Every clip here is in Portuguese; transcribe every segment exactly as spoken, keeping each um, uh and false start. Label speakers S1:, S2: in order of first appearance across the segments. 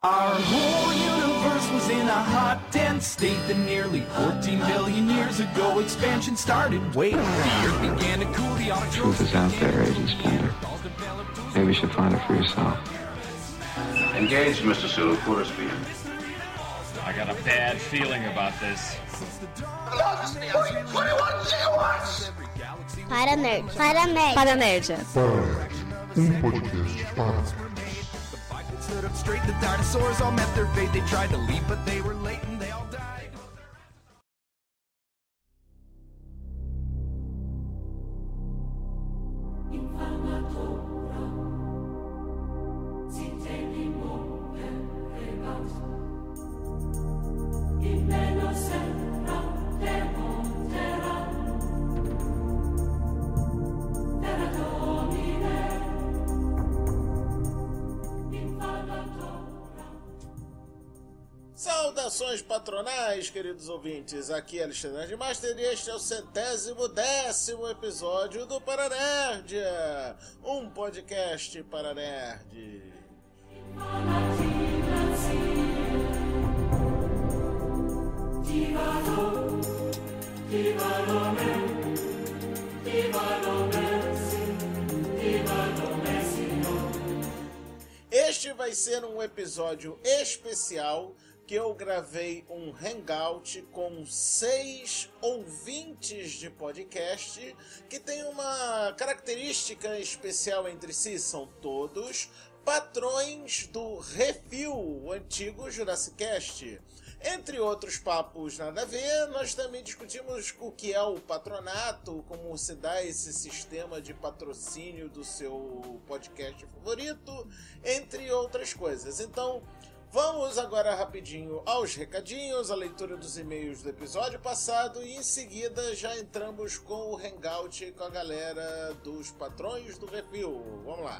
S1: Our whole universe was in a hot, dense state that nearly fourteen billion years ago expansion started. Wait, the earth began to cool, the
S2: Truth is out there, Agent Splinter. Maybe you should find it for yourself.
S3: Engage, Mister Sulu. Full speed.
S4: I got a bad feeling about this.
S5: Para Nerd. Para Nerd.
S6: Para Nerd.
S7: Um podcast para.
S1: Stood up straight, the dinosaurs all met their fate. They tried to leap, but they were late and they all died.
S8: Saudações patronais, queridos ouvintes, aqui é Alexandre Nerdmaster e este é o centésimo décimo episódio do Paranerdia, um podcast para nerd. Este vai ser um episódio especial que eu gravei um hangout com seis ouvintes de podcast que tem uma característica especial entre si, são todos patrões do Refil, o antigo Jurassic Cast. Entre outros papos nada a ver, nós também discutimos o que é o patronato, como se dá esse sistema de patrocínio do seu podcast favorito, entre outras coisas. Então, vamos agora rapidinho aos recadinhos, a leitura dos e-mails do episódio passado e em seguida já entramos com o hangout com a galera dos patrões do Refil. Vamos lá!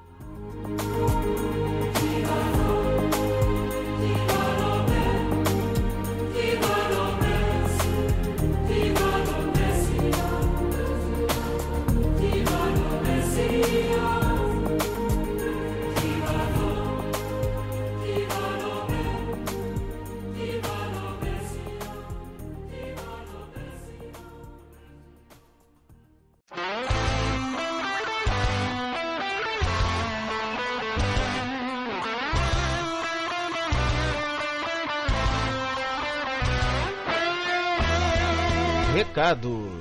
S9: Recados.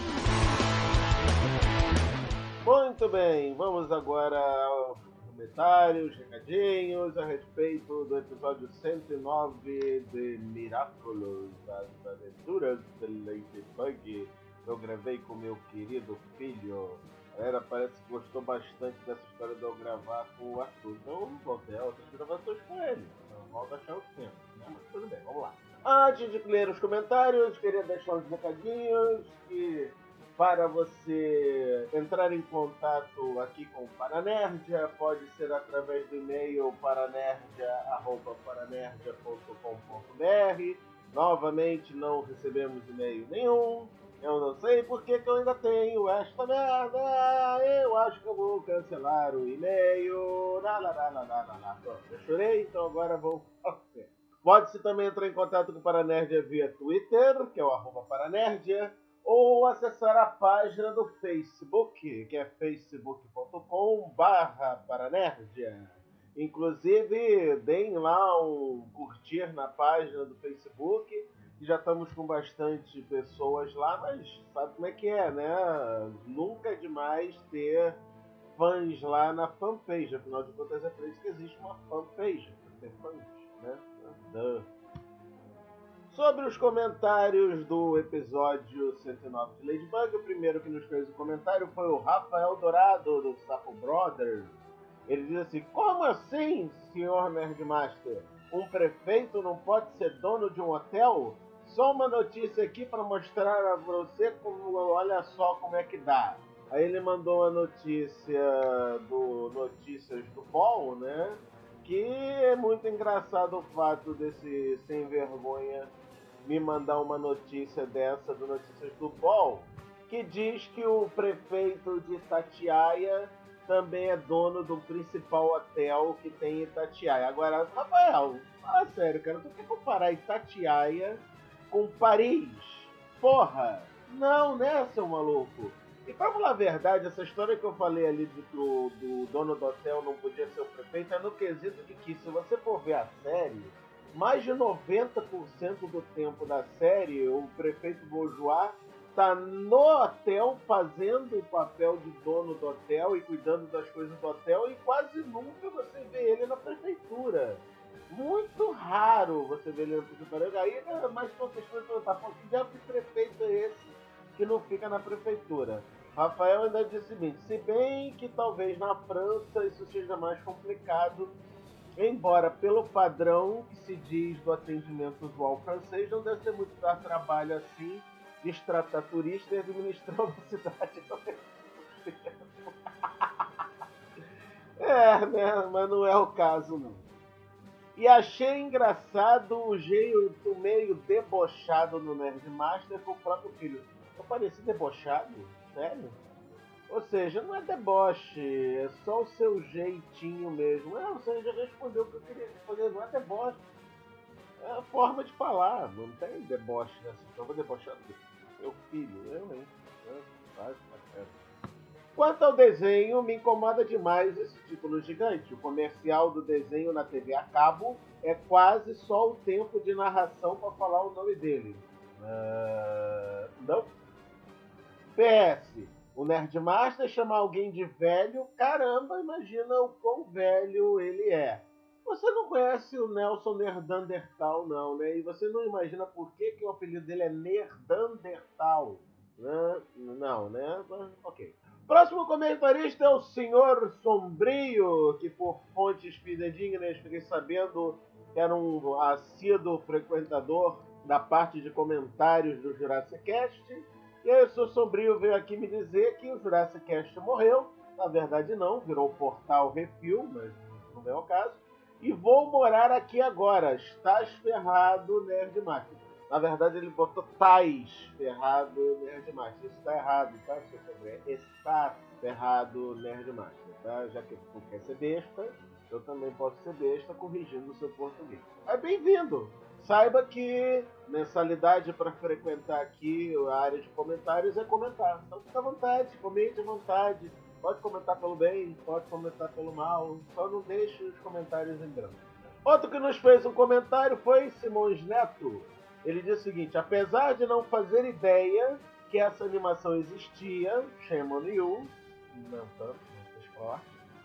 S8: Muito bem, vamos agora aos comentários, recadinhos a respeito do episódio cento e nove de Miraculous, as aventuras de Ladybug. Eu gravei com meu querido filho. A galera parece que gostou bastante dessa história de eu gravar com o Arthur. Então vou ter outras gravações com ele. Não volto a achar o tempo, né? Mas tudo bem, vamos lá. Antes de ler os comentários, queria deixar uns recadinhos que para você entrar em contato aqui com o Paranerdia pode ser através do e-mail paranerdia arroba paranerdia ponto com ponto b r. Novamente não recebemos e-mail nenhum. Eu não sei por que que eu ainda tenho esta merda. Eu acho que eu vou cancelar o e-mail. Lá, lá, lá, lá, lá, lá. Pronto, eu chorei, então agora vou fazer. Pode-se também entrar em contato com o Paranerdia via Twitter, que é o arroba Paranerdia, ou acessar a página do Facebook, que é facebook ponto com barra Paranerdia. Inclusive, deem lá um curtir na página do Facebook, que já estamos com bastante pessoas lá, mas sabe como é que é, né? Nunca é demais ter fãs lá na fanpage, afinal de contas é por isso que existe uma fanpage, para ter fãs, né? Sobre os comentários do episódio cento e nove de Ladybug, o primeiro que nos fez o comentário foi o Rafael Dourado, do Sapo Brothers. Ele diz assim: como assim, senhor Nerdmaster? Um prefeito não pode ser dono de um hotel? Só uma notícia aqui para mostrar a você como, olha só como é que dá. Aí ele mandou a notícia do Notícias do Ball, né? Que é muito engraçado o fato desse sem vergonha me mandar uma notícia dessa do Notícias do Ball, que diz que o prefeito de Itatiaia também é dono do principal hotel que tem em Itatiaia. Agora, Rafael, fala sério, cara, tu quer comparar Itatiaia com Paris? Porra! Não, né, seu maluco? E pra falar a verdade, essa história que eu falei ali do, do, do dono do hotel não podia ser o prefeito é no quesito de que, se você for ver a série, mais de noventa por cento do tempo da série, o prefeito Bourgeois tá no hotel fazendo o papel de dono do hotel e cuidando das coisas do hotel, e quase nunca você vê ele na prefeitura. Muito raro você vê ele na prefeitura. Aí é mais uma questão de perguntar, pô, que diabo de prefeito é esse que não fica na prefeitura? Rafael ainda disse o seguinte: se bem que talvez na França isso seja mais complicado, embora pelo padrão que se diz do atendimento usual francês, não deve ser muito dar trabalho assim de tratar turista e administrar uma cidade ao mesmo tempo. É, né? Mas não é o caso, não. E achei engraçado o jeito meio debochado no Nerdmaster com o próprio filho. Eu pareci debochado? Sério? Ou seja, não é deboche, é só o seu jeitinho mesmo. É, você já respondeu o que eu queria responder, não é deboche. É a forma de falar, não tem deboche nessa. Então vou debochar do meu filho, eu, hein? Faz, faz. Quanto ao desenho, me incomoda demais esse título gigante. O comercial do desenho na T V a cabo é quase só o tempo de narração para falar o nome dele. Uh, não. P S. O Nerdmaster chama alguém de velho. Caramba, imagina o quão velho ele é. Você não conhece o Nelson Nerdandertal, não, né? E você não imagina por que, que o apelido dele é Nerdandertal. Né? Não, né? Ok. Próximo comentarista é o Senhor Sombrio, que por fontes fidedignas fiquei sabendo que era um assíduo frequentador da parte de comentários do Jurassic Cast. E aí o Senhor Sombrio veio aqui me dizer que o Jurassic Cast morreu. Na verdade não, virou Portal Refil, mas não é o caso. E vou morar aqui agora. Estás ferrado, Nerdmaster. Na verdade ele botou Tais ferrado, Nerdmaster. Isso tá errado, tá, Senhor Sombrio? Está ferrado, Nerdmaster, tá? Já que tu quer ser besta, eu também posso ser besta corrigindo o seu português. Mas bem-vindo! Saiba que mensalidade para frequentar aqui a área de comentários é comentar. Então fica à vontade, comente à vontade. Pode comentar pelo bem, pode comentar pelo mal. Só não deixe os comentários em branco. Outro que nos fez um comentário foi Simões Neto. Ele disse o seguinte: apesar de não fazer ideia que essa animação existia, shame on you, não tanto, não fez forte,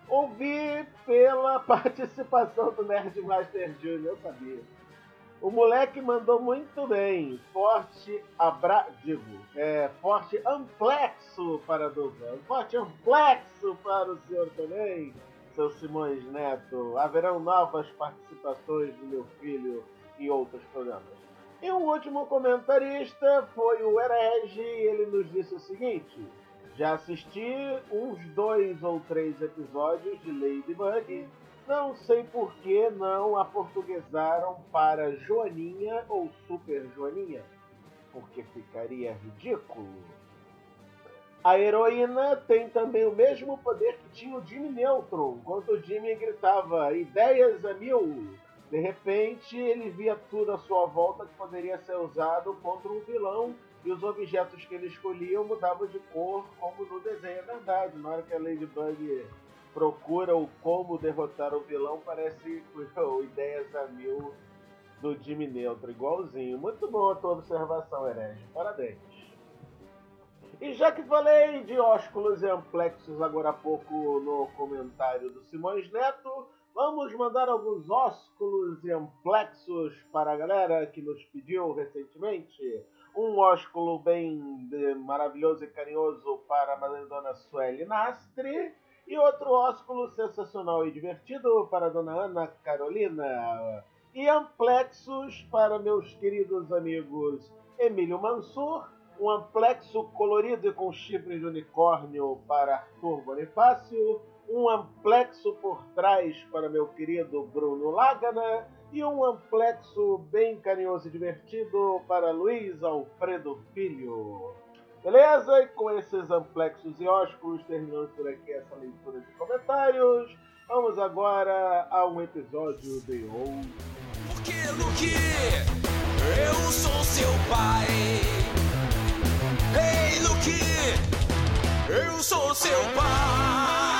S8: ouvi pela participação do Nerdmaster Júnior, eu sabia. O moleque mandou muito bem. Forte abra... Digo, é, forte amplexo para a dupla. Forte amplexo para o senhor também, seu Simões Neto. Haverão novas participações do meu filho em outros programas. E o último comentarista foi o Herege. Ele nos disse o seguinte: já assisti uns dois ou três episódios de Ladybug. Não sei por que não a portuguesaram para Joaninha ou Super Joaninha, porque ficaria ridículo. A heroína tem também o mesmo poder que tinha o Jimmy Neutron, quando o Jimmy gritava ideias a mil. De repente ele via tudo à sua volta que poderia ser usado contra um vilão, e os objetos que ele escolhia mudavam de cor, como no desenho. É verdade, na hora que a Ladybug procura o como derrotar o vilão, parece o Ideias a Mil do Jimmy Neutron, igualzinho. Muito boa a tua observação, Herege. Parabéns. E já que falei de ósculos e amplexos agora há pouco no comentário do Simões Neto, vamos mandar alguns ósculos e amplexos para a galera que nos pediu recentemente. Um ósculo bem maravilhoso e carinhoso para a Madonna Sueli Nastri. E outro ósculo sensacional e divertido para a dona Ana Carolina. E amplexos para meus queridos amigos Emílio Mansur. Um amplexo colorido e com chifre de unicórnio para Arthur Bonifácio. Um amplexo por trás para meu querido Bruno Lagana. E um amplexo bem carinhoso e divertido para Luiz Alfredo Filho. Beleza? E com esses amplexos e ósculos, terminamos por aqui essa leitura de comentários. Vamos agora a um episódio de ou.
S1: Porque, Luke, eu sou seu pai. Ei, Luke, eu sou seu pai.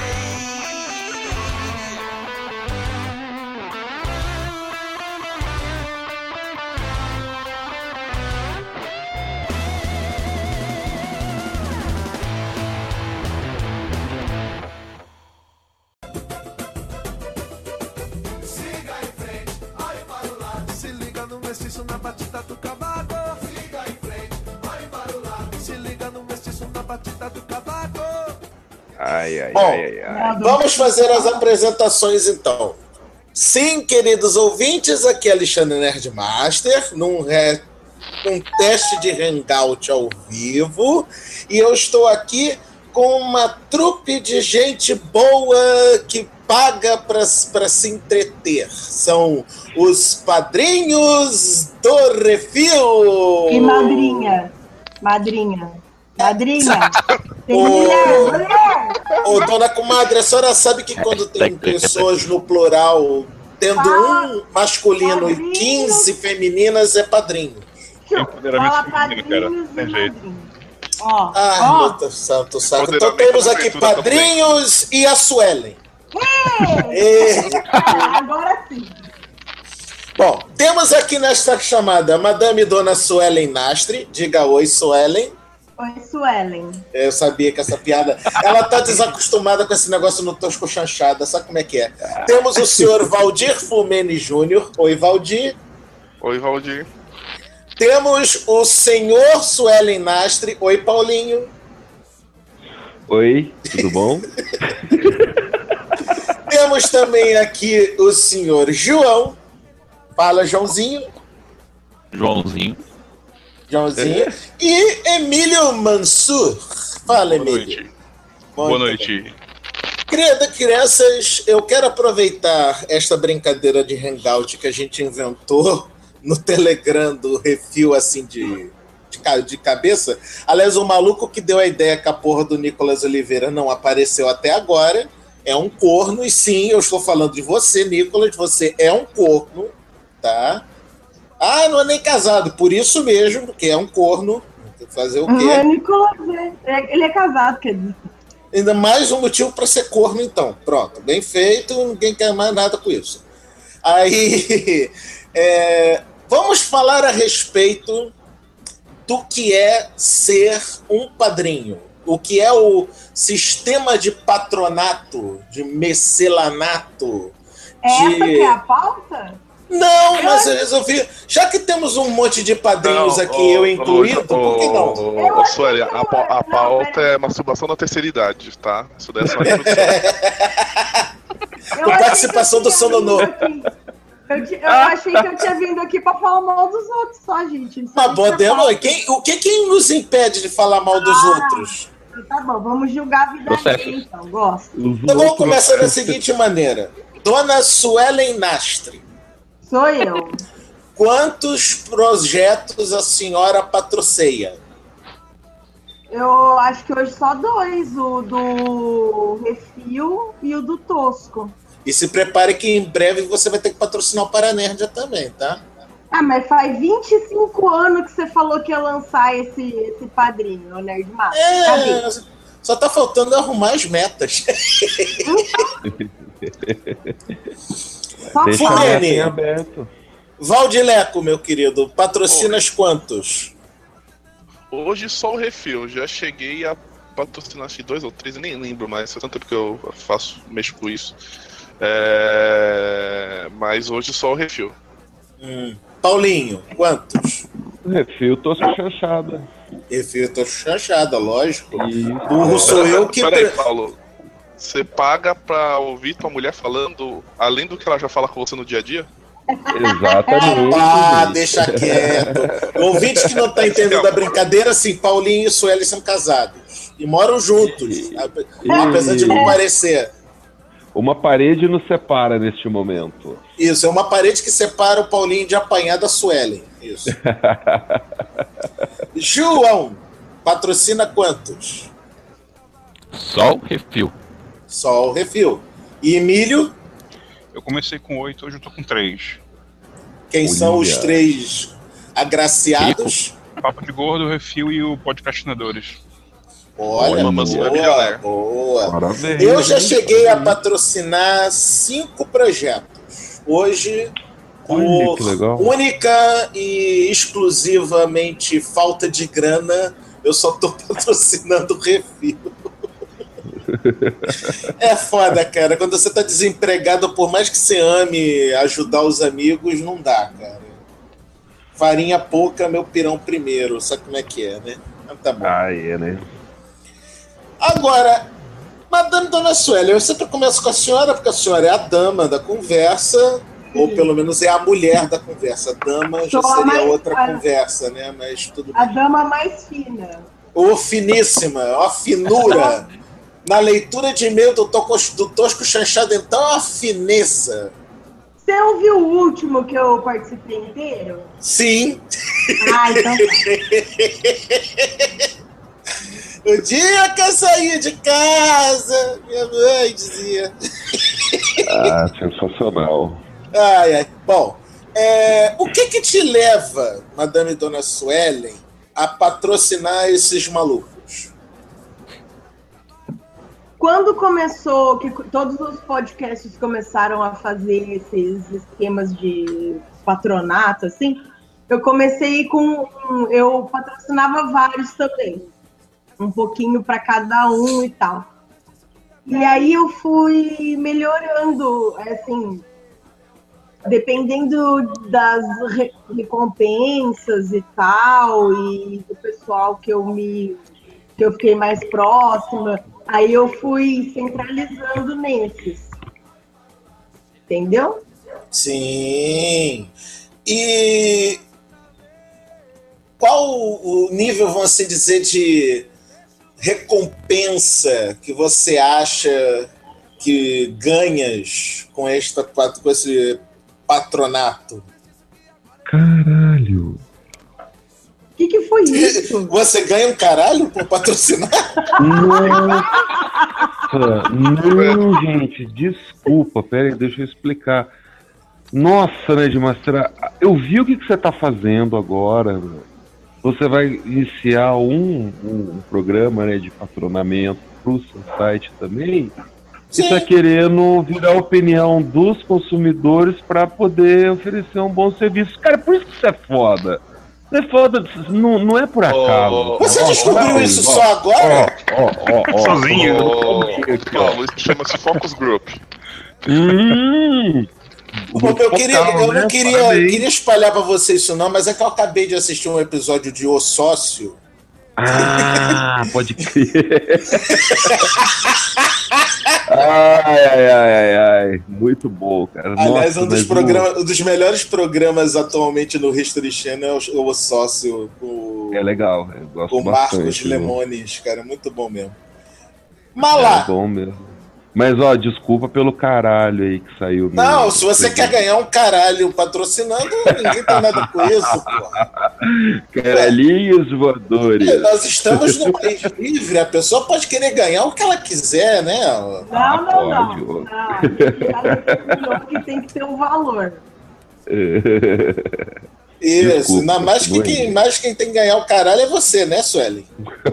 S5: Mestiço na batida do cavaco. Siga em frente, vai para o lado. Se liga no mestiço na batida do cavaco.
S6: Ai, ai,
S8: Bom,
S6: ai, ai, ai.
S8: Vamos fazer as apresentações então. Sim, queridos ouvintes, aqui é Alexandre Nerdmaster, num, re... num teste de hangout ao vivo. E eu estou aqui com uma trupe de gente boa que paga para se entreter. São os padrinhos do Refil.
S9: E madrinha. Madrinha. Madrinha. Tem
S8: Ô,
S9: mulher, mulher.
S8: ô, dona comadre, a senhora sabe que quando tem pessoas no plural, tendo um masculino e
S9: Padrinho.
S8: quinze femininas, é padrinho.
S9: Fala padrinhos e madrinhos. Ó,
S8: Ah,
S9: ó.
S8: meu Deus, santo saco. Então
S6: Empoderamento
S8: temos
S6: da
S8: aqui
S6: leitura
S8: padrinhos e a Suelen.
S9: Ei,
S8: E-
S9: agora sim.
S8: Bom, temos aqui nesta chamada Madame Dona Suelen Nastre. Diga oi, Suelen.
S9: Oi, Suelen.
S8: Eu sabia que essa piada... Ela tá desacostumada com esse negócio no tosco chanchada. Sabe como é que é? Temos o senhor Valdir Fumene Júnior. Oi, Valdir.
S6: Oi, Valdir.
S8: Temos o senhor Suelen Nastre. Oi, Paulinho.
S6: Oi, tudo bom?
S8: Temos também aqui o senhor João. Fala, Joãozinho.
S4: Joãozinho.
S8: Joãozinho. E Emílio Mansur. Fala,
S6: Boa
S8: Emílio.
S6: noite.
S8: Boa
S6: Boa noite.
S8: Querida crianças, eu quero aproveitar esta brincadeira de hangout que a gente inventou no Telegram do Refil, assim, de, de, ca- de cabeça. Aliás, o maluco que deu a ideia que a porra do Nicolas Oliveira não apareceu até agora é um corno. E sim, eu estou falando de você, Nicolas. Você é um corno, tá? Ah, não é nem casado. Por isso mesmo, porque é um corno. Fazer o quê?
S9: É, Nicolas, é- ele é casado, quer dizer.
S8: Ainda mais um motivo para ser corno, então. Pronto, bem feito, ninguém quer mais nada com isso. Aí, é, vamos falar a respeito do que é ser um padrinho. O que é o sistema de patronato, de mecelanato.
S9: É
S8: de...
S9: essa que é a pauta?
S8: Não, mas eu resolvi... Já que temos um monte de padrinhos
S6: Não,
S8: aqui,
S6: ô,
S8: eu
S6: ô,
S8: incluído,
S6: ô,
S8: por que não?
S6: ô, ô, ô, Sueli, a, pa- a pauta é masturbação na terceira idade, tá? Isso daí é só uma introdução.
S9: Eu
S8: Com
S9: achei
S8: participação
S9: que eu
S8: do
S9: tinha
S8: Sononô.
S9: vindo aqui- Eu, ti- eu achei que eu tinha vindo aqui pra falar mal dos outros só, gente. Não
S8: Mas
S9: sabia que tinha
S8: podemos...
S9: pauta.
S8: Quem, o que, quem nos impede de falar mal dos
S9: Ah.
S8: outros?
S9: Tá bom, vamos julgar a vida
S4: Processo.
S9: dele, então. Gosto.
S8: Então vamos começar da seguinte maneira. Dona Suelen Nastre,
S9: Sou eu.
S8: quantos projetos a senhora patrocina?
S9: Eu acho que hoje só dois. O do Refil e o do Tosco.
S8: E se prepare que em breve você vai ter que patrocinar o Paranerdia também, tá?
S9: Ah, mas faz vinte e cinco anos que você falou que ia lançar esse, esse padrinho, o Nerd Master. Cadê?
S8: É, só tá faltando arrumar as metas.
S9: Só
S6: Deixa
S9: fala.
S6: a meta
S8: Fumene.
S6: em aberto.
S8: Valdileco, meu querido, patrocinas quantos?
S6: Hoje só o refil. Já cheguei a patrocinar acho que dois ou três, eu nem lembro mais. Faz tanto tempo que eu faço, mexo com isso. É... Mas hoje só o refil.
S8: Hum. Paulinho, quantos?
S6: Refil, tosco chanchada.
S8: Refil, eu tô chanchada, lógico.
S6: Isso.
S8: Burro sou eu que...
S6: Peraí, Paulo. Você paga pra ouvir tua mulher falando além do que ela já fala com você no dia a dia?
S10: Exatamente.
S8: Ah, deixa quieto. Ouvinte que não tá entendendo a brincadeira, assim, Paulinho e Sueli são casados. E moram juntos, apesar de não parecer.
S10: Uma parede nos separa neste momento.
S8: Isso, é uma parede que separa o Paulinho de apanhar da Suelen. Isso. João,
S11: patrocina quantos?
S12: Só o Refil.
S11: Só o Refil. E Emílio?
S13: Eu comecei com oito, hoje eu tô com três.
S11: Quem
S13: Olha.
S11: são os três agraciados?
S13: Rico. Papo de Gordo, o Refil e o Podcastinadores.
S11: Olha, boa, boa.
S10: Parabéns,
S11: Eu já
S10: hein?
S11: cheguei a patrocinar cinco projetos. Hoje,
S10: Olha, que legal.
S11: por única e exclusivamente falta de grana, eu só tô patrocinando o Refil. É foda, cara. Quando você tá desempregado, por mais que você ame ajudar os amigos, não dá, cara. Farinha pouca, meu pirão primeiro. Sabe como é que é, né? Mas tá bom.
S10: Ah, é, né?
S11: Agora, Madame Dona Sueli, eu sempre começo com a senhora, porque a senhora é a dama da conversa, ou pelo menos é a mulher da conversa. A dama já
S9: Sou a
S11: seria
S9: mais-
S11: outra
S9: a-
S11: conversa, né? Mas tudo
S9: A
S11: bem.
S9: dama mais fina.
S11: Ô, finíssima, ó, a finura. Na leitura de e-mail do, Tocos- do Tosco Chanchado, então, a fineza.
S9: Você ouviu o último que eu participei inteiro?
S11: Sim.
S9: Ah, então
S11: O dia que eu saí de casa, minha mãe dizia.
S10: Ah, sensacional.
S11: Ai, ai. Bom, é, o que que te leva, Madame Dona Suelen, a patrocinar esses malucos?
S9: Quando começou, que todos os podcasts começaram a fazer esses esquemas de patronato, assim, eu comecei com. Eu patrocinava vários também. Um pouquinho para cada um e tal. E aí eu fui melhorando, assim, dependendo das re- recompensas e tal, e do pessoal que eu me que eu fiquei mais próxima, aí eu fui centralizando nesses. Entendeu?
S11: Sim. E qual o nível, vamos assim dizer, de recompensa que você acha que ganhas com, esta, com esse patronato?
S10: Caralho.
S9: O que, que foi isso?
S11: Você ganha um caralho por patrocinar?
S10: Nossa, não, gente, desculpa, pera aí, deixa eu explicar. Nossa, né, Edmastra, eu vi o que, que você tá fazendo agora, meu. Você vai iniciar um, um, um programa, né, de patronamento pro seu site também.
S11: Sim.
S10: E tá querendo virar a opinião dos consumidores para poder oferecer um bom serviço. Cara, por isso que isso é foda. Isso é foda, não, não é por acaso.
S11: Você
S10: Ó,
S11: descobriu
S10: ó,
S11: isso
S10: ó,
S11: só agora?
S10: Ó, ó, ó,
S13: Sozinho.
S10: ó,
S6: Não, isso chama-se Focus Group.
S10: Hum,
S11: Pô, eu queria, eu não
S10: né?
S11: queria,
S10: Parabéns.
S11: queria espalhar pra você isso não, mas é que eu acabei de assistir um episódio de O Sócio.
S10: Ah, pode crer. Ai, ai, ai, ai, ai. Muito bom, cara.
S11: Aliás,
S10: Nossa,
S11: um dos,
S10: mas
S11: programa, um dos melhores programas atualmente no History Channel é o, o Sócio, o,
S10: É legal, eu gosto
S11: o Marcos
S10: bastante. viu?
S11: Lemones, cara, muito bom mesmo. Mas lá,
S10: É bom mesmo. Mas, ó, desculpa pelo caralho aí que saiu.
S11: não,
S10: no-
S11: se você quer ganhar um caralho patrocinando, ninguém tem nada com isso, porra.
S10: Caralhinhos voadores.
S11: Nós estamos num país livre, a pessoa pode querer ganhar o que ela quiser, né?
S9: Não, não, não.
S10: pode, ô.
S9: Não, ela que tem que ter um valor.
S11: Isso,
S10: Desculpa,
S11: ainda mais que
S10: continue.
S11: quem, mais quem tem que ganhar o caralho é você, né, Sueli?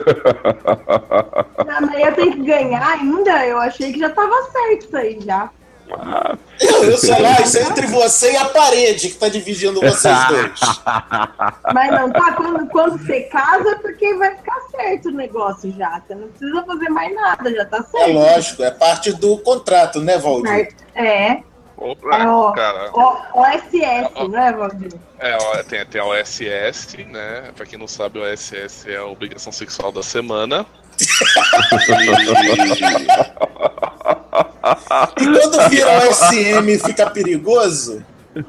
S9: Na Maria tem que ganhar ainda, eu achei que já tava certo isso aí já.
S11: Eu, eu sei lá, isso é entre você e a parede que tá dividindo vocês dois.
S9: Mas não tá, quando, quando você casa, porque vai ficar certo o negócio já. Você não precisa fazer mais nada, já tá certo.
S11: É lógico, é parte do contrato, né, Valdir?
S9: É.
S6: Opa,
S9: É o,
S6: cara.
S9: o, O S S, né, Valdir?
S6: É, ó, tem, tem a O S S, né? Pra quem não sabe, a O S S é a obrigação sexual da semana.
S11: E quando vira O S M fica perigoso?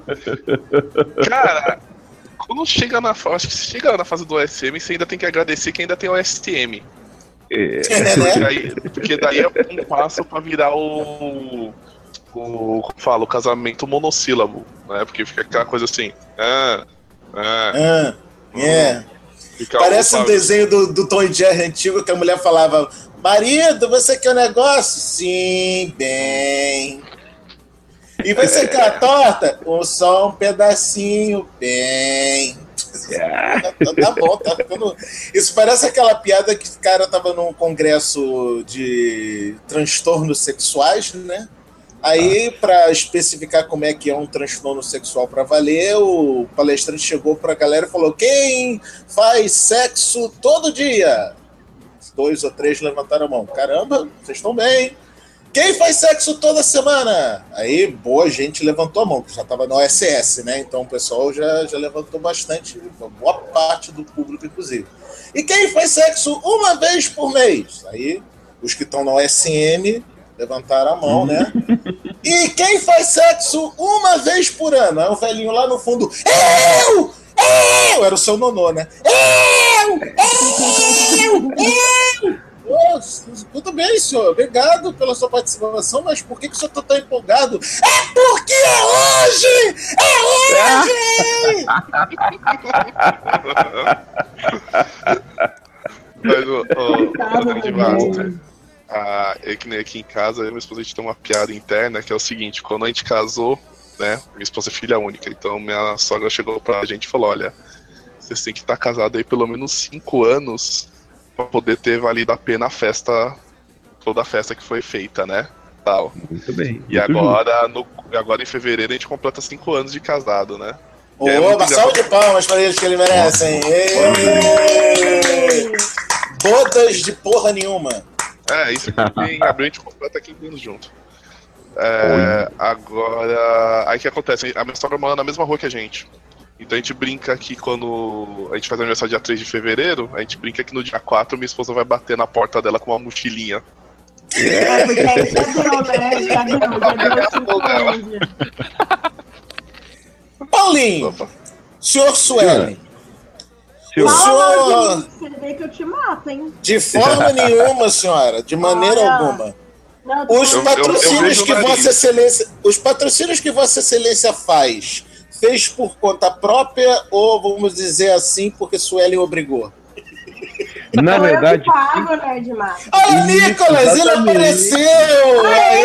S6: Cara, quando chega na fase, acho que se chega na fase do O S M, você ainda tem que agradecer que ainda tem o O S M.
S10: É.
S6: Porque, aí, porque daí é um passo pra virar o. O, como fala, o casamento monossílabo, né? Porque fica aquela coisa assim. Ah, ah,
S11: Ah, é. Parece um desenho do, do Tom e Jerry antigo que a mulher falava: marido, você quer um negócio? Sim, bem. E você quer a torta? Ou só um pedacinho? Bem. Tá bom, tá ficando. Isso parece aquela piada que o cara tava num congresso de transtornos sexuais, né? Aí, para especificar como é que é um transtorno sexual para valer, o palestrante chegou para a galera e falou: quem faz sexo todo dia? Dois ou três levantaram a mão. Caramba, vocês estão bem. Quem faz sexo toda semana? Aí, boa gente levantou a mão, que já estava na O S S, né? Então o pessoal já, já levantou bastante, boa parte do público, inclusive. E quem faz sexo uma vez por mês? Aí, os que estão na O S M levantaram a mão, né? E quem faz sexo uma vez por ano? Aí o velhinho lá no fundo: eu! Eu! Era o seu nonô, né? Eu! Eu! Eu! Nossa, tudo bem, senhor. Obrigado pela sua participação, mas por que, que o senhor está tão empolgado? É porque é hoje! É hoje!
S6: Mas, ô, ô, de massa, ah, é que nem aqui em casa, eu e minha esposa, a gente tem uma piada interna que é o seguinte: quando a gente casou, né, minha esposa é filha única, então minha sogra chegou pra gente e falou: olha, vocês têm que estar casados aí pelo menos cinco anos pra poder ter valido a pena a festa, toda a festa que foi feita, né? Tal.
S10: Muito bem.
S6: E agora, no, agora em fevereiro a gente completa cinco anos de casado, né?
S11: Ô, é uma salva de palmas para eles que eles merecem. Bodas de porra nenhuma.
S6: É, isso aqui em abril a gente completa quinze anos junto. É, agora, aí o que acontece? A minha sogra mora na mesma rua que a gente. Então a gente brinca que quando a gente faz aniversário dia três de fevereiro, a gente brinca que no dia quatro minha esposa vai bater na porta dela com uma mochilinha.
S9: É, porque aí já deu, né? Já deu, já deu.
S11: Paulinho, Opa. Senhor Suelen, o
S9: senhor... Você vê que eu te mato, hein?
S11: De forma nenhuma, senhora, de maneira Olha. alguma. Não, os patrocínios eu, eu, eu que Vossa Excelência, os patrocínios que Vossa Excelência faz, fez por conta própria ou, vamos dizer assim, porque Suelen obrigou?
S10: Na
S9: eu
S10: verdade.
S9: Eu pago, né, demais.
S11: Olha, Nicolas, ele apareceu! Aê!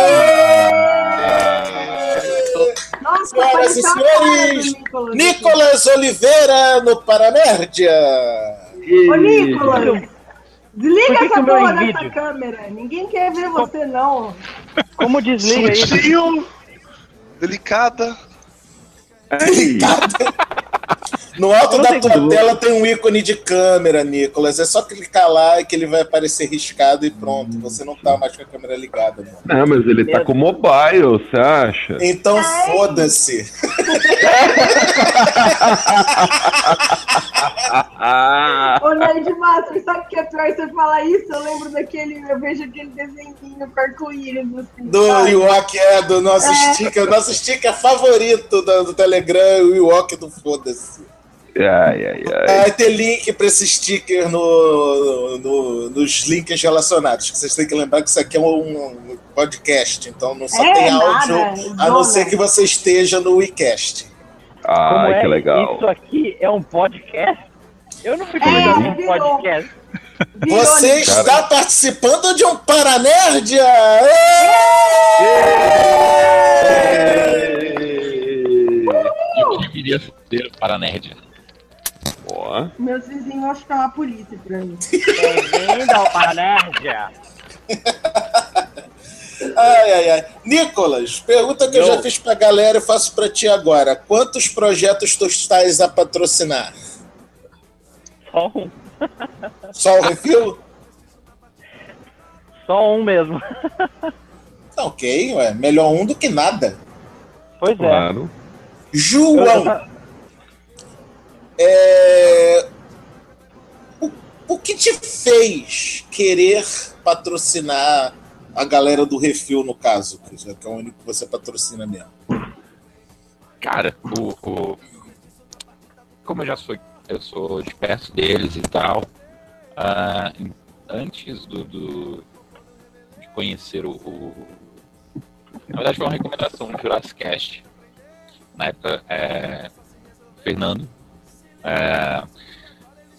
S9: Nossa,
S11: senhoras e senhores, Nicolas, Nicolas Oliveira no Paranerdia.
S9: Ô, Nicolas, desliga essa porra dessa câmera. Ninguém quer ver você, não.
S14: Como desliga isso?
S6: Sutil, delicada.
S11: Delicada. No alto da tua tela tem um ícone de câmera, Nicolas. É só clicar lá que ele vai aparecer riscado e pronto. Você não tá mais com a câmera ligada, mano.
S10: Não, mas ele tá com mobile, você acha?
S11: Então foda-se.
S9: Ô, Nerd Master, sabe o que é pior você falar isso? Eu lembro daquele, eu vejo aquele desenho com arco-íris assim.
S11: Do Ewok, é, do nosso é. sticker. O nosso sticker favorito do, do Telegram, o Ewok do foda-se.
S10: Ai, ai, ai.
S11: Vai ter link pra esse sticker no, no, nos links relacionados. Vocês têm que lembrar que isso aqui é um, um podcast, então não só
S9: é,
S11: tem áudio,
S9: nada,
S11: a não ser que você esteja no WeCast.
S10: Ai,
S14: é
S10: que legal.
S14: Isso aqui é um podcast? Eu não fui convidado é, um podcast.
S11: Virou. Você está Cara. participando de um Paranerdia!
S12: Eu deveria ser Paranerdia.
S10: Ó.
S9: Meus vizinhos vão chamar a polícia pra mim.
S14: Bem-vindo ao Paranerdia.
S11: Ai, ai, ai. Nicolas, pergunta que eu, eu já fiz pra galera e faço pra ti agora. Quantos projetos tu estás a patrocinar?
S14: Só um.
S11: Só o refil?
S14: Só um mesmo.
S11: Ok, ué. Melhor um do que nada.
S14: Pois é.
S10: Claro.
S11: João, é... o, o que te fez querer patrocinar a galera do Refil, no caso, que é o único que você patrocina mesmo?
S12: Cara, o, o... como eu já sou, eu sou de perto deles e tal, uh, antes do, do de conhecer o, o... Na verdade foi uma recomendação do Jurassic Cast. Na época, é... Fernando é...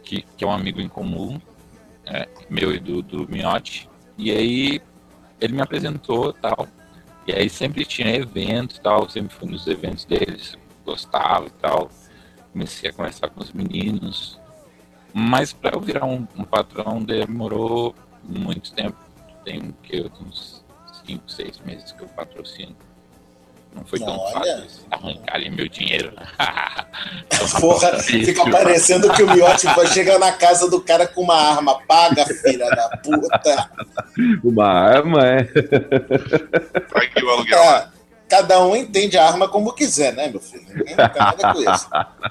S12: que, que é um amigo em comum, é, meu e do, do Miotti, e aí ele me apresentou e tal. E aí sempre tinha evento e tal, sempre fui nos eventos deles, gostava e tal. Comecei a conversar com os meninos. Mas para eu virar um, um patrão demorou muito tempo. Tem que uns cinco, seis meses que eu patrocino. Não foi tão fácil arrancarem meu dinheiro.
S11: Porra, fica parecendo que o Miotti vai chegar na casa do cara com uma arma. Paga, filha da puta.
S10: Uma arma, é.
S6: Pague o aluguel.
S11: É, cada um entende a arma como quiser, né, meu filho? Ninguém tem nada com isso.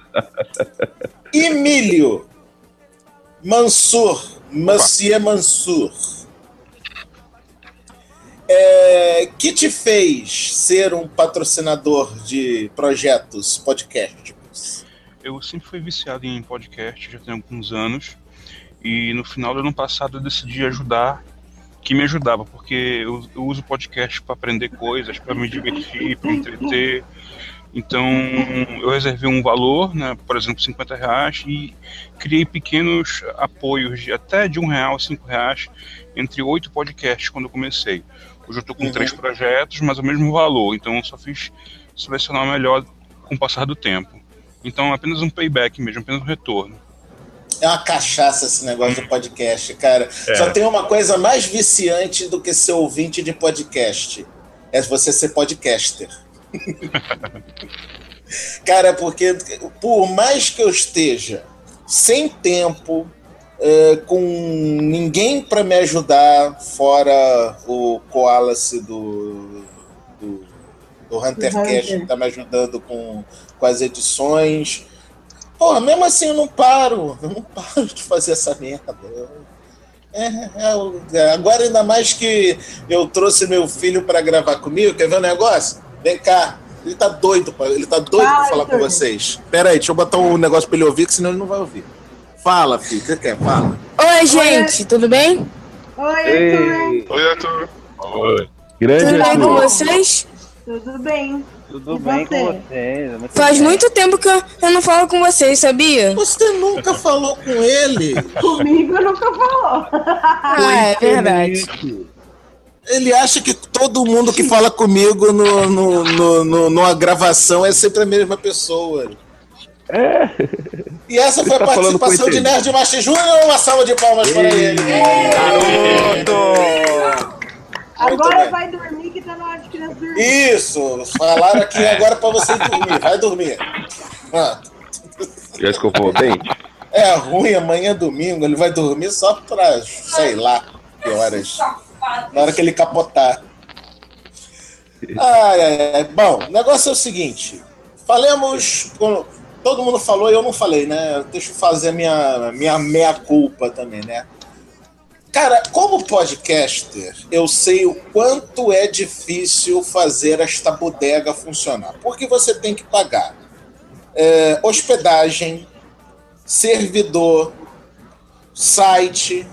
S11: Emílio Mansur, Monsieur Mansur. É, que te fez ser um patrocinador de projetos podcasticos?
S13: Eu sempre fui viciado em podcast, já tem alguns anos, e no final do ano passado eu decidi ajudar, que me ajudava, porque eu, eu uso podcast para aprender coisas, para me divertir, para me entreter. Então eu reservei um valor, né, por exemplo, cinquenta reais, e criei pequenos apoios de até de um real a cinco reais entre oito podcasts quando eu comecei. Hoje eu estou com uhum. três projetos, mas o mesmo valor, então eu só fiz selecionar o melhor com o passar do tempo. Então é apenas um payback mesmo, apenas um retorno.
S11: É uma cachaça esse negócio do podcast, cara. É. Só tem uma coisa mais viciante do que ser ouvinte de podcast. É você ser podcaster. Cara, porque por mais que eu esteja sem tempo, é, com ninguém para me ajudar, fora o Koalace do, do, do Huntercast, que tá me ajudando com, com as edições. Porra, mesmo assim eu não paro, eu não paro de fazer essa merda. É, é, é, agora ainda mais que eu trouxe meu filho para gravar comigo, quer ver um negócio? Vem cá, ele tá doido, ele tá doido Ai, pra falar com vocês. Pera aí, deixa eu botar um negócio pra ele ouvir, que senão ele não vai ouvir. Fala, filho, o que quer? Fala.
S15: Oi, gente, Oi. tudo bem?
S9: Oi, Arthur.
S6: Oi, Arthur.
S10: Oi. Grande
S15: tudo bem
S10: Arthur.
S15: com vocês?
S9: Tudo bem.
S14: Tudo
S9: e
S14: bem
S9: você?
S14: com vocês. Muito
S15: Faz
S14: bem.
S15: muito tempo que eu, eu não falo com vocês, sabia?
S11: Você nunca falou com ele.
S9: Comigo nunca falou.
S15: Ah, é verdade.
S11: Ele acha que todo mundo que fala comigo no, no, no, no, numa gravação é sempre a mesma pessoa.
S10: É.
S11: E essa foi a
S10: tá
S11: participação de Nerd Master Júnior. Uma salva de palmas para ele.
S9: Garoto! Agora vai dormir, que tá na hora de criança dormir.
S11: Isso! Falaram aqui agora para você dormir. Vai dormir. Ah.
S10: Já escovou o dente?
S11: É ruim, amanhã é domingo. Ele vai dormir só para, sei lá, que horas. Na hora que ele capotar. Ah, é, é. Bom, o negócio é o seguinte. Falemos. Todo mundo falou e eu não falei, né? Deixa eu fazer a minha, minha meia-culpa também, né? Cara, como podcaster, eu sei o quanto é difícil fazer esta bodega funcionar. Porque você tem que pagar é, hospedagem, servidor, site.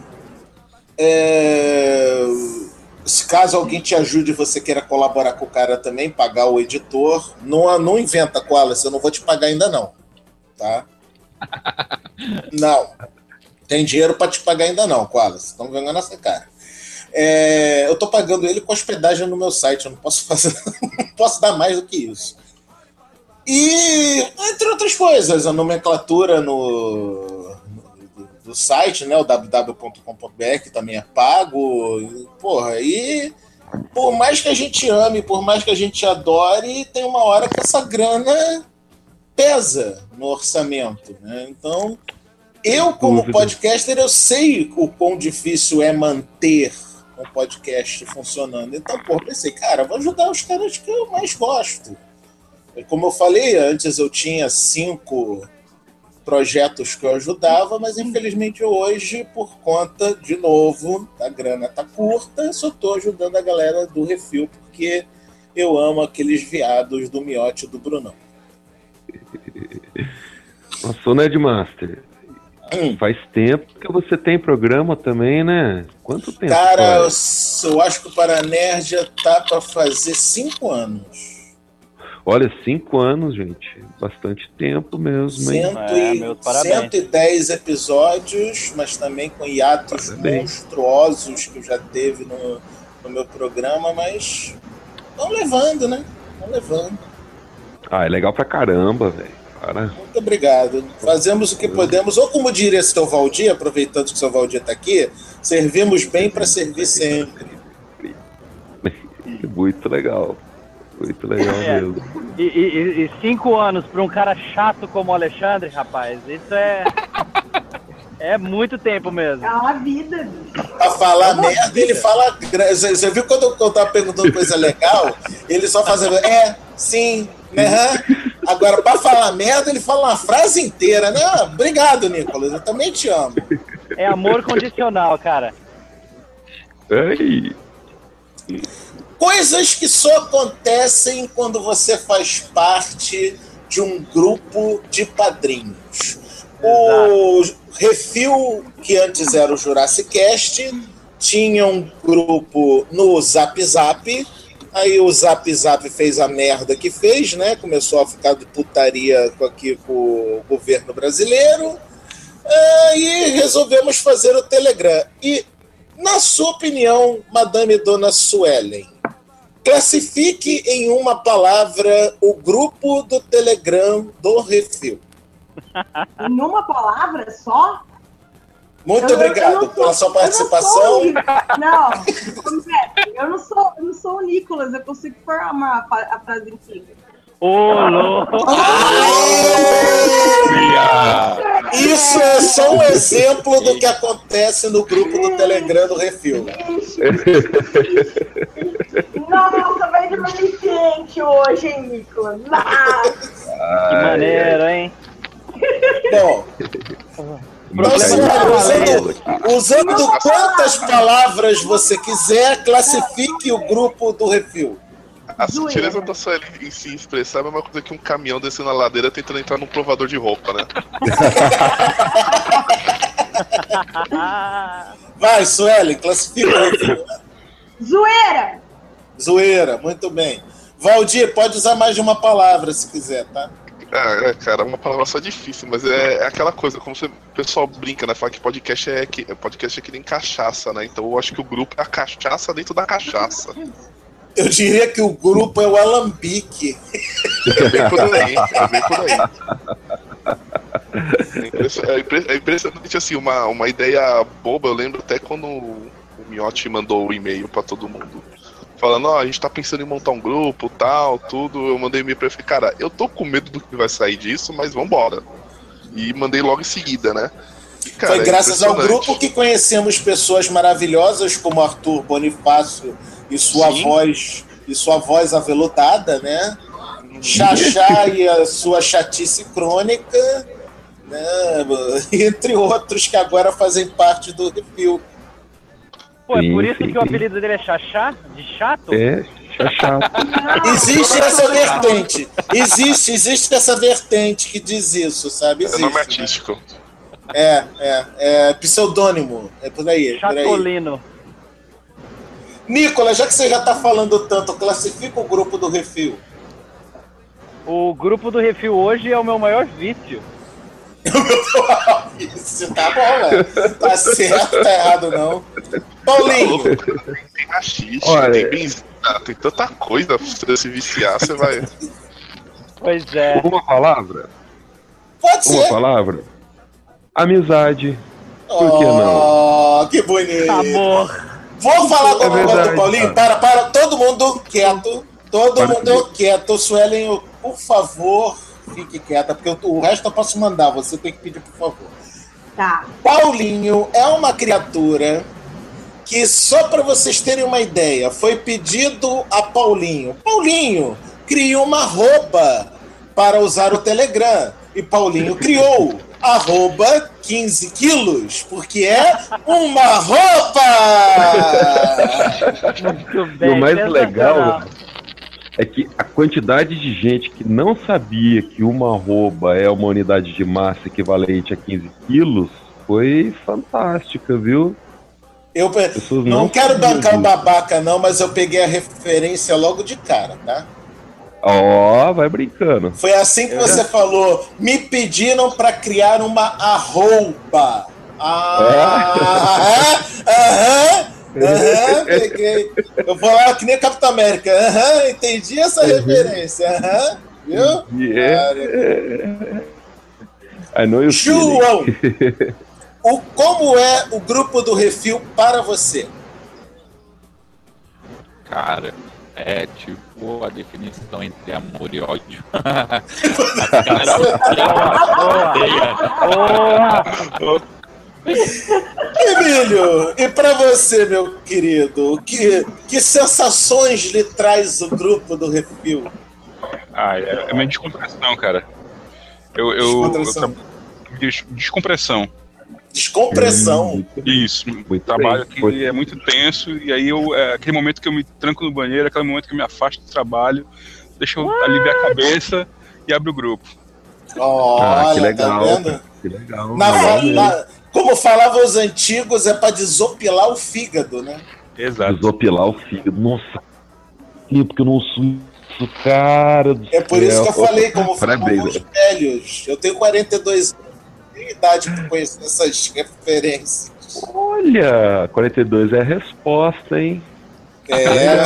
S11: É, se caso alguém te ajude e você queira colaborar com o cara também, pagar o editor, não, não inventa, Koalace, eu não vou te pagar ainda não, tá? Não. Tem dinheiro para te pagar ainda não, Koalace, estão vendo nessa cara. É, eu tô pagando ele com hospedagem no meu site, eu não posso fazer, não posso dar mais do que isso. E, entre outras coisas, a nomenclatura no... do site, né, o w w w ponto com ponto b r, que também é pago, porra, e por mais que a gente ame, por mais que a gente adore, tem uma hora que essa grana pesa no orçamento, né, então eu como podcaster, eu sei o quão difícil é manter um podcast funcionando, então, pô, pensei, cara, vou ajudar os caras que eu mais gosto. Como eu falei, antes eu tinha cinco projetos que eu ajudava, mas infelizmente hoje, por conta, de novo, a grana tá curta, eu só tô ajudando a galera do Refil, porque eu amo aqueles viados do Miotti e do Brunão.
S10: Nossa, Nerdmaster, hum. faz tempo que você tem programa também, né? Quanto tempo?
S11: Cara, eu, eu acho que o Paranerd já tá para fazer cinco anos.
S10: Olha, cinco anos, gente. Bastante tempo mesmo, hein?
S11: Cento e, cento e dez episódios, mas também com hiatos
S10: Parabéns.
S11: monstruosos que eu já teve no, no meu programa, mas estão levando, né? Estão levando.
S10: Ah, é legal pra caramba, velho. Para.
S11: Muito obrigado. Fazemos o que podemos, ou como diria seu Valdir, aproveitando que o seu Valdir está aqui, servimos bem para servir sempre.
S10: Muito legal. Muito legal
S14: É.
S10: mesmo.
S14: E, e- e cinco anos pra um cara chato como o Alexandre, rapaz, isso é. É muito tempo mesmo.
S9: É uma vida.
S11: Pra falar merda, ele fala. gra- Você você viu quando eu tava perguntando coisa legal? Ele só fazendo. É, sim, né? hã? Agora, pra falar merda, ele fala uma frase inteira, né? Ah, obrigado, Nicolas. Eu também te amo.
S14: É amor condicional, cara.
S10: Ei.
S11: Coisas que só acontecem quando você faz parte de um grupo de padrinhos. O Refil, que antes era o Jurassic Cast, tinha um grupo no Zap Zap. Aí o Zap Zap fez a merda que fez, né? Começou a ficar de putaria com, aqui, com o governo brasileiro. Aí resolvemos fazer o Telegram. E, na sua opinião, Madame Dona Suelen, classifique em uma palavra o grupo do Telegram do Refil.
S9: Em uma palavra só?
S11: Muito
S9: Eu- eu
S11: obrigado
S9: não sou-
S11: pela sua
S9: eu não
S11: participação.
S9: sou o Ni- Não, Zé, eu não sou, eu não sou o Nicolas, eu consigo formar a, fa- a frase inteira.
S14: Ô, louco!
S11: Isso é só um exemplo do que acontece no grupo do Telegram do Refil.
S9: Nossa, vai dormir quente hoje, hein, Nicolas? Ah,
S14: Que maneiro, hein?
S11: Bom, então, senhora, usando, usando quantas palavras você quiser, classifique o grupo do Refil.
S6: A sutileza da Sueli em se expressar é a mesma coisa que um caminhão descendo a ladeira tentando entrar num provador de roupa, né?
S11: Vai, Sueli, classifica o Refil.
S9: zoeira!
S11: Zoeira, muito bem. Valdir, pode usar mais de uma palavra se quiser, tá?
S6: É, é, cara, uma palavra só difícil, mas é, é aquela coisa, como você, o pessoal brinca, né? Fala que podcast é, que podcast é que nem cachaça, né? Então eu acho que o grupo é a cachaça dentro da cachaça.
S11: Eu diria que o grupo é o alambique.
S6: É bem por aí, é bem por aí. É, impression- é impre- é impressionante, assim, uma, uma ideia boba. Eu lembro até quando o Miotti mandou o e-mail pra todo mundo, falando, ó, a gente tá pensando em montar um grupo, tal, tudo. Eu mandei e-mail pra ele e falei, cara, eu tô com medo do que vai sair disso, mas vambora. E mandei logo em seguida, né? E, cara,
S11: Foi
S6: é
S11: graças ao
S6: impressionante.
S11: grupo que conhecemos pessoas maravilhosas como Arthur Bonifácio e sua
S6: Sim.
S11: voz e sua voz aveludada, né? Xaxá e a sua chatice crônica, né? Entre outros que agora fazem parte do Refil.
S14: Pô, é por
S10: Sim,
S14: isso
S10: sim,
S14: que o
S10: sim.
S14: apelido dele é Xaxá? De chato?
S10: É, chato.
S11: Existe essa vertente. Existe, existe essa vertente que diz isso, sabe?
S6: É
S11: Existe,
S6: nome
S11: né?
S6: artístico.
S11: É, é, é pseudônimo. É por aí, por aí.
S14: Chatolino.
S11: Nicolas, já que você já tá falando tanto, classifica o grupo do Refil.
S14: O grupo do Refil hoje é o meu maior vício.
S11: Isso tá bom, velho. Tá certo, tá errado não. Paulinho,
S6: Tem rachite,
S10: Olha.
S6: tem benzina, tem tanta coisa pra você se viciar, você vai.
S14: Pois é.
S10: Uma palavra?
S11: pode
S10: Uma
S11: ser.
S10: palavra? Amizade. Por que não?
S11: Oh, que bonito.
S14: Amor.
S11: Vou falar com
S10: É
S11: o negócio
S10: verdade,
S11: do Paulinho.
S10: cara.
S11: Para, para, todo mundo quieto. Todo
S10: Para
S11: mundo
S10: comigo.
S11: quieto. Suelen, por favor, fique quieta, porque eu- o resto eu posso mandar. Você tem que pedir, por favor.
S9: Tá.
S11: Paulinho é uma criatura que, só para vocês terem uma ideia, foi pedido a Paulinho. Paulinho, crie uma arroba para usar o Telegram. E Paulinho criou arroba quinze quilos, porque é uma roupa!
S14: Muito
S10: E
S14: bem.
S10: o mais
S14: sensacional.
S10: legal é que a quantidade de gente que não sabia que uma arroba é uma unidade de massa equivalente a quinze quilos foi fantástica, viu?
S11: Eu pe-
S10: Pessoas
S11: não
S10: não
S11: quero
S10: sabiam
S11: bancar o
S10: disso.
S11: babaca, não, mas eu peguei a referência logo de cara, tá?
S10: Ó, vai brincando.
S11: Foi assim que você falou. Me pediram pra criar uma arroba. Ah, aham, aham, peguei. Eu vou lá que nem o Capitão América. Aham, entendi essa referência. Aham, viu?
S10: Yeah. I know you
S11: João, o, como é o grupo do Refil para você?
S12: Cara, é tipo a definição entre amor e ódio.
S11: Emílio, e pra você, meu querido, que, que sensações lhe traz o grupo do Refil?
S13: Ah, é, é minha descompressão, cara. Eu, eu,
S11: Descompressão.
S13: eu tra- des- descompressão.
S11: Descompressão?
S13: Isso. O trabalho aqui é muito tenso, e aí eu, é aquele momento que eu me tranco no banheiro, aquele momento que eu me afasto do trabalho, deixa eu aliviar a cabeça e abro o grupo.
S11: Olha,
S10: Ah, que legal.
S11: tá vendo?
S10: Que legal.
S11: Na-
S10: legal
S11: na- como falavam os antigos, é pra desopilar o fígado, né?
S13: Exato.
S10: Desopilar o fígado. Nossa, tempo que eu não uso isso, cara do
S11: É por isso que eu
S10: céu.
S11: falei, como
S10: Parabéns,
S11: falavam os velhos. Eu tenho quarenta e dois anos, tenho idade pra conhecer essas referências.
S10: Olha, quarenta e dois é a resposta, hein?
S11: É.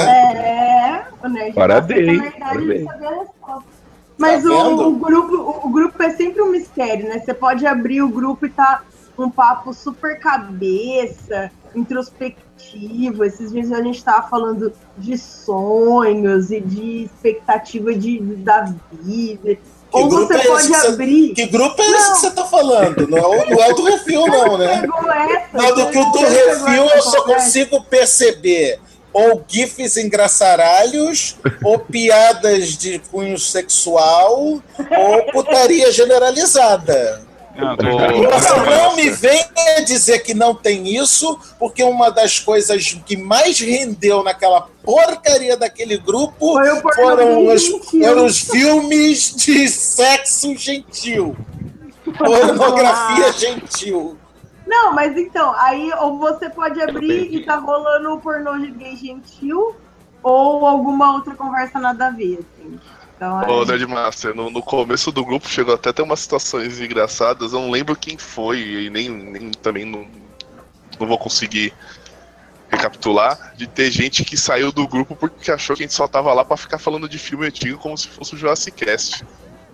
S9: É, o Nerd
S10: Parabéns,
S9: Master, na verdade,
S10: parabéns.
S9: ele sabia a resposta. Mas
S11: Tá
S9: o,
S11: vendo?
S9: o grupo, o, o grupo é sempre um mistério, né? Você pode abrir o grupo e tá um papo super cabeça, introspectivo. Esses dias a gente tava falando de sonhos e de expectativa de, da vida. Ou
S11: grupo
S9: você
S11: é esse
S9: pode
S11: que você-
S9: abrir.
S11: Que grupo é esse que você tá falando? Não é o, não é o do Refil, não, né?
S9: Pegou essa,
S11: Não, do que o do
S9: você pegou
S11: Refil
S9: essa
S11: eu só
S9: conversa?
S11: consigo perceber ou gifs engraçaralhos, ou piadas de cunho sexual, ou putaria generalizada.
S13: Não,
S11: Então, não me venha dizer que não tem isso, porque uma das coisas que mais rendeu naquela porcaria daquele grupo
S9: Foi o pornô
S11: foram os,
S9: gentil.
S11: foram os filmes de sexo gentil. Pornografia gentil.
S9: Não, mas então, aí ou você pode abrir e tá rolando o pornô de gay gentil, ou alguma outra conversa nada a ver, assim. Então, é...
S6: Ô, Nerdmaster, no, no começo do grupo chegou até a ter umas situações engraçadas, eu não lembro quem foi e nem, nem também não, não vou conseguir recapitular, de ter gente que saiu do grupo porque achou que a gente só tava lá pra ficar falando de filme antigo como se fosse o Jurassic Cast.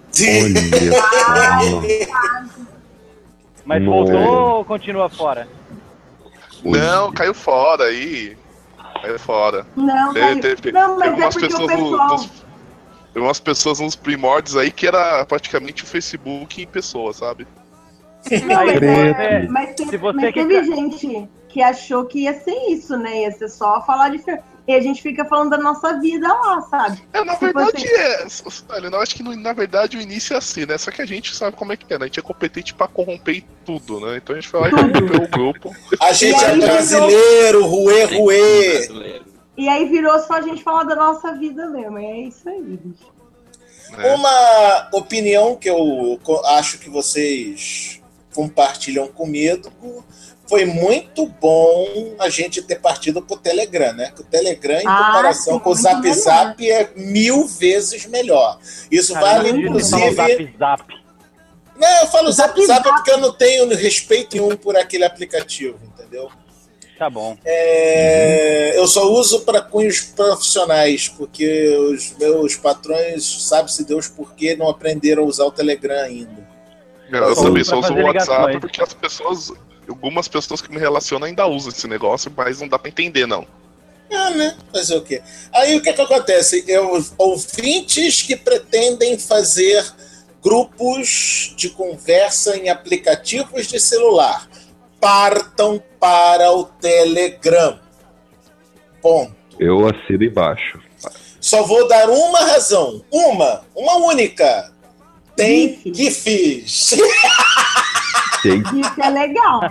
S14: Mas
S10: Não.
S14: voltou ou continua fora?
S6: Não, caiu fora aí. Caiu fora.
S9: Não,
S6: Teve-
S9: mas,
S6: teve-
S9: não, mas
S6: teve
S9: é
S6: umas
S9: porque o
S6: pessoas no-
S9: pessoal...
S6: nos- Teve umas pessoas nos primórdios aí que era praticamente o Facebook em pessoa, sabe?
S9: Não, mas,
S10: Credo.
S9: é, mas, teve,
S14: Se você
S9: mas
S14: que-
S9: teve gente que achou que ia ser isso, né? Ia ser só falar de filme. E a gente fica falando da nossa vida lá, sabe?
S6: É, na
S9: Tipo
S6: verdade
S9: assim,
S6: é. Olha, eu acho que no- na verdade o início é assim, né? Só que a gente sabe como é que é, né? A gente é competente pra corromper tudo, né? Então a gente foi lá e corrompeu o grupo.
S11: A gente
S9: E
S11: é
S9: aí,
S11: brasileiro, ruê, ruê.
S9: E aí virou só a gente falar da nossa vida mesmo. E é isso aí, bicho.
S6: Né?
S11: Uma opinião que eu co- acho que vocês compartilham comigo, foi muito bom a gente ter partido pro Telegram, né? Que o Telegram, em
S9: Ah,
S11: comparação
S9: sim,
S11: com o
S9: muito
S11: Zap
S9: melhor.
S11: Zap, é mil vezes melhor. Isso
S14: Cara,
S11: vale,
S14: eu não acredito que
S11: inclusive...
S14: fala Zap Zap.
S11: Não, eu falo Zap
S9: Zap
S11: Zap
S9: Zap.
S11: porque eu não tenho respeito nenhum por aquele aplicativo, entendeu?
S14: Tá bom.
S11: É, eu só uso para cunhos profissionais, porque os meus patrões, sabe-se Deus por que não aprenderam a usar o Telegram ainda.
S6: Eu, eu
S11: Pra
S6: também só uso
S14: fazer
S6: o WhatsApp
S14: ligações.
S6: porque as pessoas. Algumas pessoas que me relacionam ainda usam esse negócio, mas não dá pra entender, não.
S11: Ah, né? Fazer o quê? Aí o que que acontece? Eu, ouvintes que pretendem fazer grupos de conversa em aplicativos de celular, partam para o Telegram. Ponto.
S10: Eu assino embaixo.
S11: Só vou dar uma razão. Uma. Uma única. Tem GIFs.
S10: Tem,
S9: Isso é legal.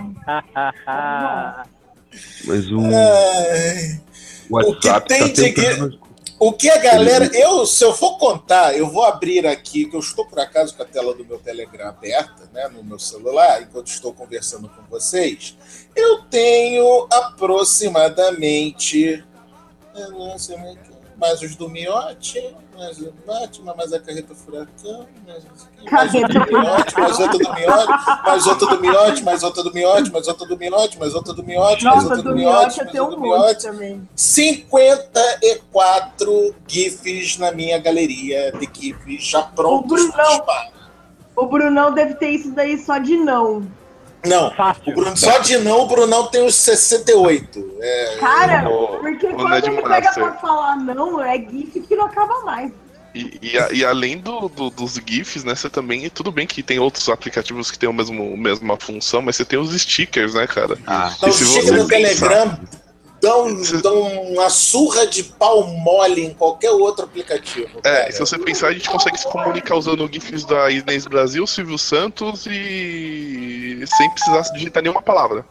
S10: mas o
S11: Ai.
S10: WhatsApp
S11: tem
S10: tá
S11: de
S10: tentando...
S11: O que a galera. Eu, se eu for contar, eu vou abrir aqui, que eu estou por acaso com a tela do meu Telegram aberta, né, no meu celular, enquanto estou conversando com vocês. Eu tenho aproximadamente. Eu não sei, mais os do Miote, mais o Batman, mais a Carreta Furacão, mais, mais
S9: Carreta
S11: outro do Miote, mais outro do Miote, mais outro do Miote, mais outro do Miote, mais outro do Miote, mais outro do Miote, mais
S9: Nossa,
S11: outro
S9: do
S11: do
S9: Miote
S11: Miote,
S9: eu
S11: mais
S9: tenho
S11: outro
S9: um
S11: do
S9: monte
S11: Miote.
S9: também.
S11: cinquenta e quatro GIFs na minha galeria de GIFs já prontos para disparo.
S9: O Brunão deve ter isso daí só de não.
S11: Não, o Bruno, só de não, o Brunão tem os sessenta e oito. É,
S9: Cara,
S6: o-
S9: porque
S6: o
S9: quando
S6: Ned
S9: ele pega
S6: Master.
S9: pra falar não, é GIF que não acaba mais.
S6: E, e, a- e além do, do- dos GIFs, né, você também. Tudo bem que tem outros aplicativos que tem a mesmo, mesma função, mas você tem os stickers, né, cara? Ah,
S11: Então, os stickers no Telegram dão, dão uma surra de pau mole em qualquer outro aplicativo.
S6: É, se você pensar, a gente consegue se comunicar usando GIFs da Inês Brasil, Silvio Santos e sem precisar digitar nenhuma palavra.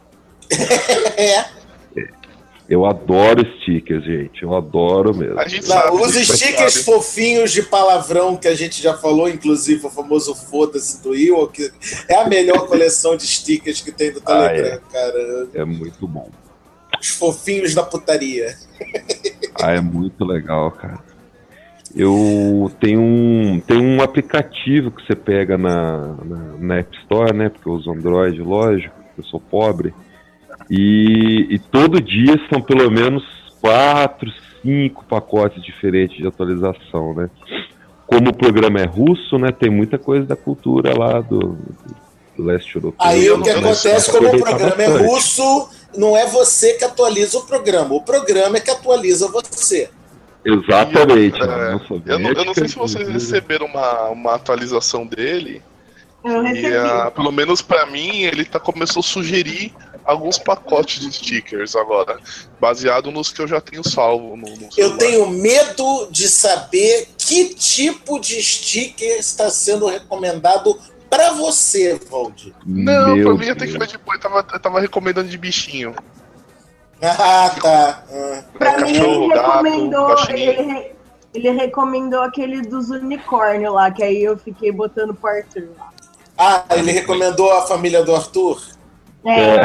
S10: Eu adoro stickers, gente. Eu adoro mesmo.
S11: Não, os stickers fofinhos de palavrão que a gente já falou, inclusive o famoso foda-se do Will, que é a melhor coleção de stickers que tem do Telegram,
S10: Ah,
S11: cara.
S10: É muito bom.
S11: Os fofinhos da putaria.
S10: Ah, é muito legal, cara. Eu tenho um, tem um aplicativo que você pega na, na, na App Store, né? Porque eu uso Android, lógico, eu sou pobre. E, e todo dia são pelo menos quatro, cinco pacotes diferentes de atualização, né? Como o programa é russo, né? Tem muita coisa da cultura lá do, do leste europeu.
S11: Aí o que acontece, como o programa é
S10: bastante.
S11: russo, não é você que atualiza o programa, o programa é que atualiza você.
S10: Exatamente.
S6: É,
S10: Nossa,
S6: eu, não, eu não sei se vocês
S10: inclusive.
S6: receberam uma, uma atualização dele.
S9: Eu
S6: E
S9: recebi.
S6: ah, pelo menos pra mim, ele tá, começou a sugerir alguns pacotes de stickers agora, baseado nos que eu já tenho salvo no, no
S11: Eu
S6: celular.
S11: tenho medo de saber que tipo de sticker está sendo recomendado para você, Valdir.
S6: Não,
S10: Meu
S6: pra mim até que foi de boa, eu tava, eu tava recomendando de bichinho.
S11: Ah, tá. Ah.
S9: Pra mim,
S6: Cachorro,
S9: ele
S6: gato,
S9: recomendou,
S6: guaxinim.
S9: ele, re- ele recomendou aquele dos unicórnios lá, que aí eu fiquei botando pro Arthur lá.
S11: Ah, ele recomendou a família do Arthur?
S9: É.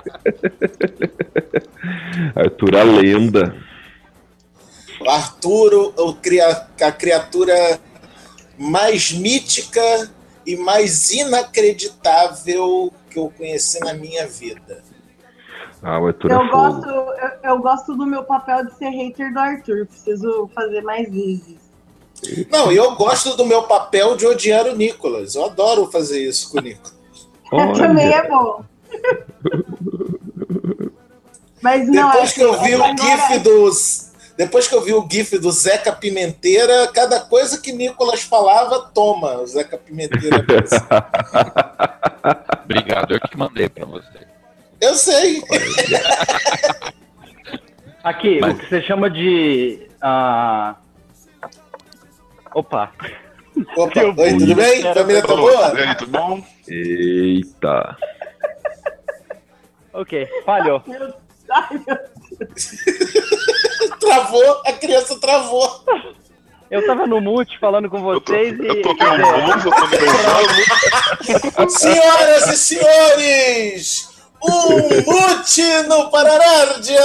S10: Arthur, a lenda.
S11: O Arthur, o cria- a criatura mais mítica e mais inacreditável que eu conheci na minha vida.
S10: Ah, o Arthur
S9: Eu
S10: é
S9: gosto,
S10: fogo.
S9: eu, eu gosto do meu papel de ser hater do Arthur. Preciso fazer mais vezes.
S11: Não, eu gosto do meu papel de odiar o Nicolas. Eu adoro fazer isso com o Nicolas.
S9: Também é bom. Mas não,
S11: Depois que eu
S9: assim,
S11: vi o
S9: agora-
S11: GIF dos. Depois que eu vi o GIF do Zeca Pimenteira, cada coisa que Nicolas falava, toma, o Zeca Pimenteira.
S12: Obrigado, eu que mandei pra você.
S11: Eu sei.
S14: Aqui,
S12: Mas-
S14: o que você chama de. ah, Opa.
S11: Opa,
S14: Eu
S11: oi, tudo bem?
S14: Era-
S11: Família tá boa?
S6: E aí, tudo bom?
S10: Eita.
S14: Ok, falhou.
S9: Ai, meu Deus.
S11: Travou, a criança travou.
S14: Eu tava no mute falando com vocês e.
S6: Eu tô nervoso, eu tô nervoso.
S11: Senhoras e senhores, um mute no Pararárdia!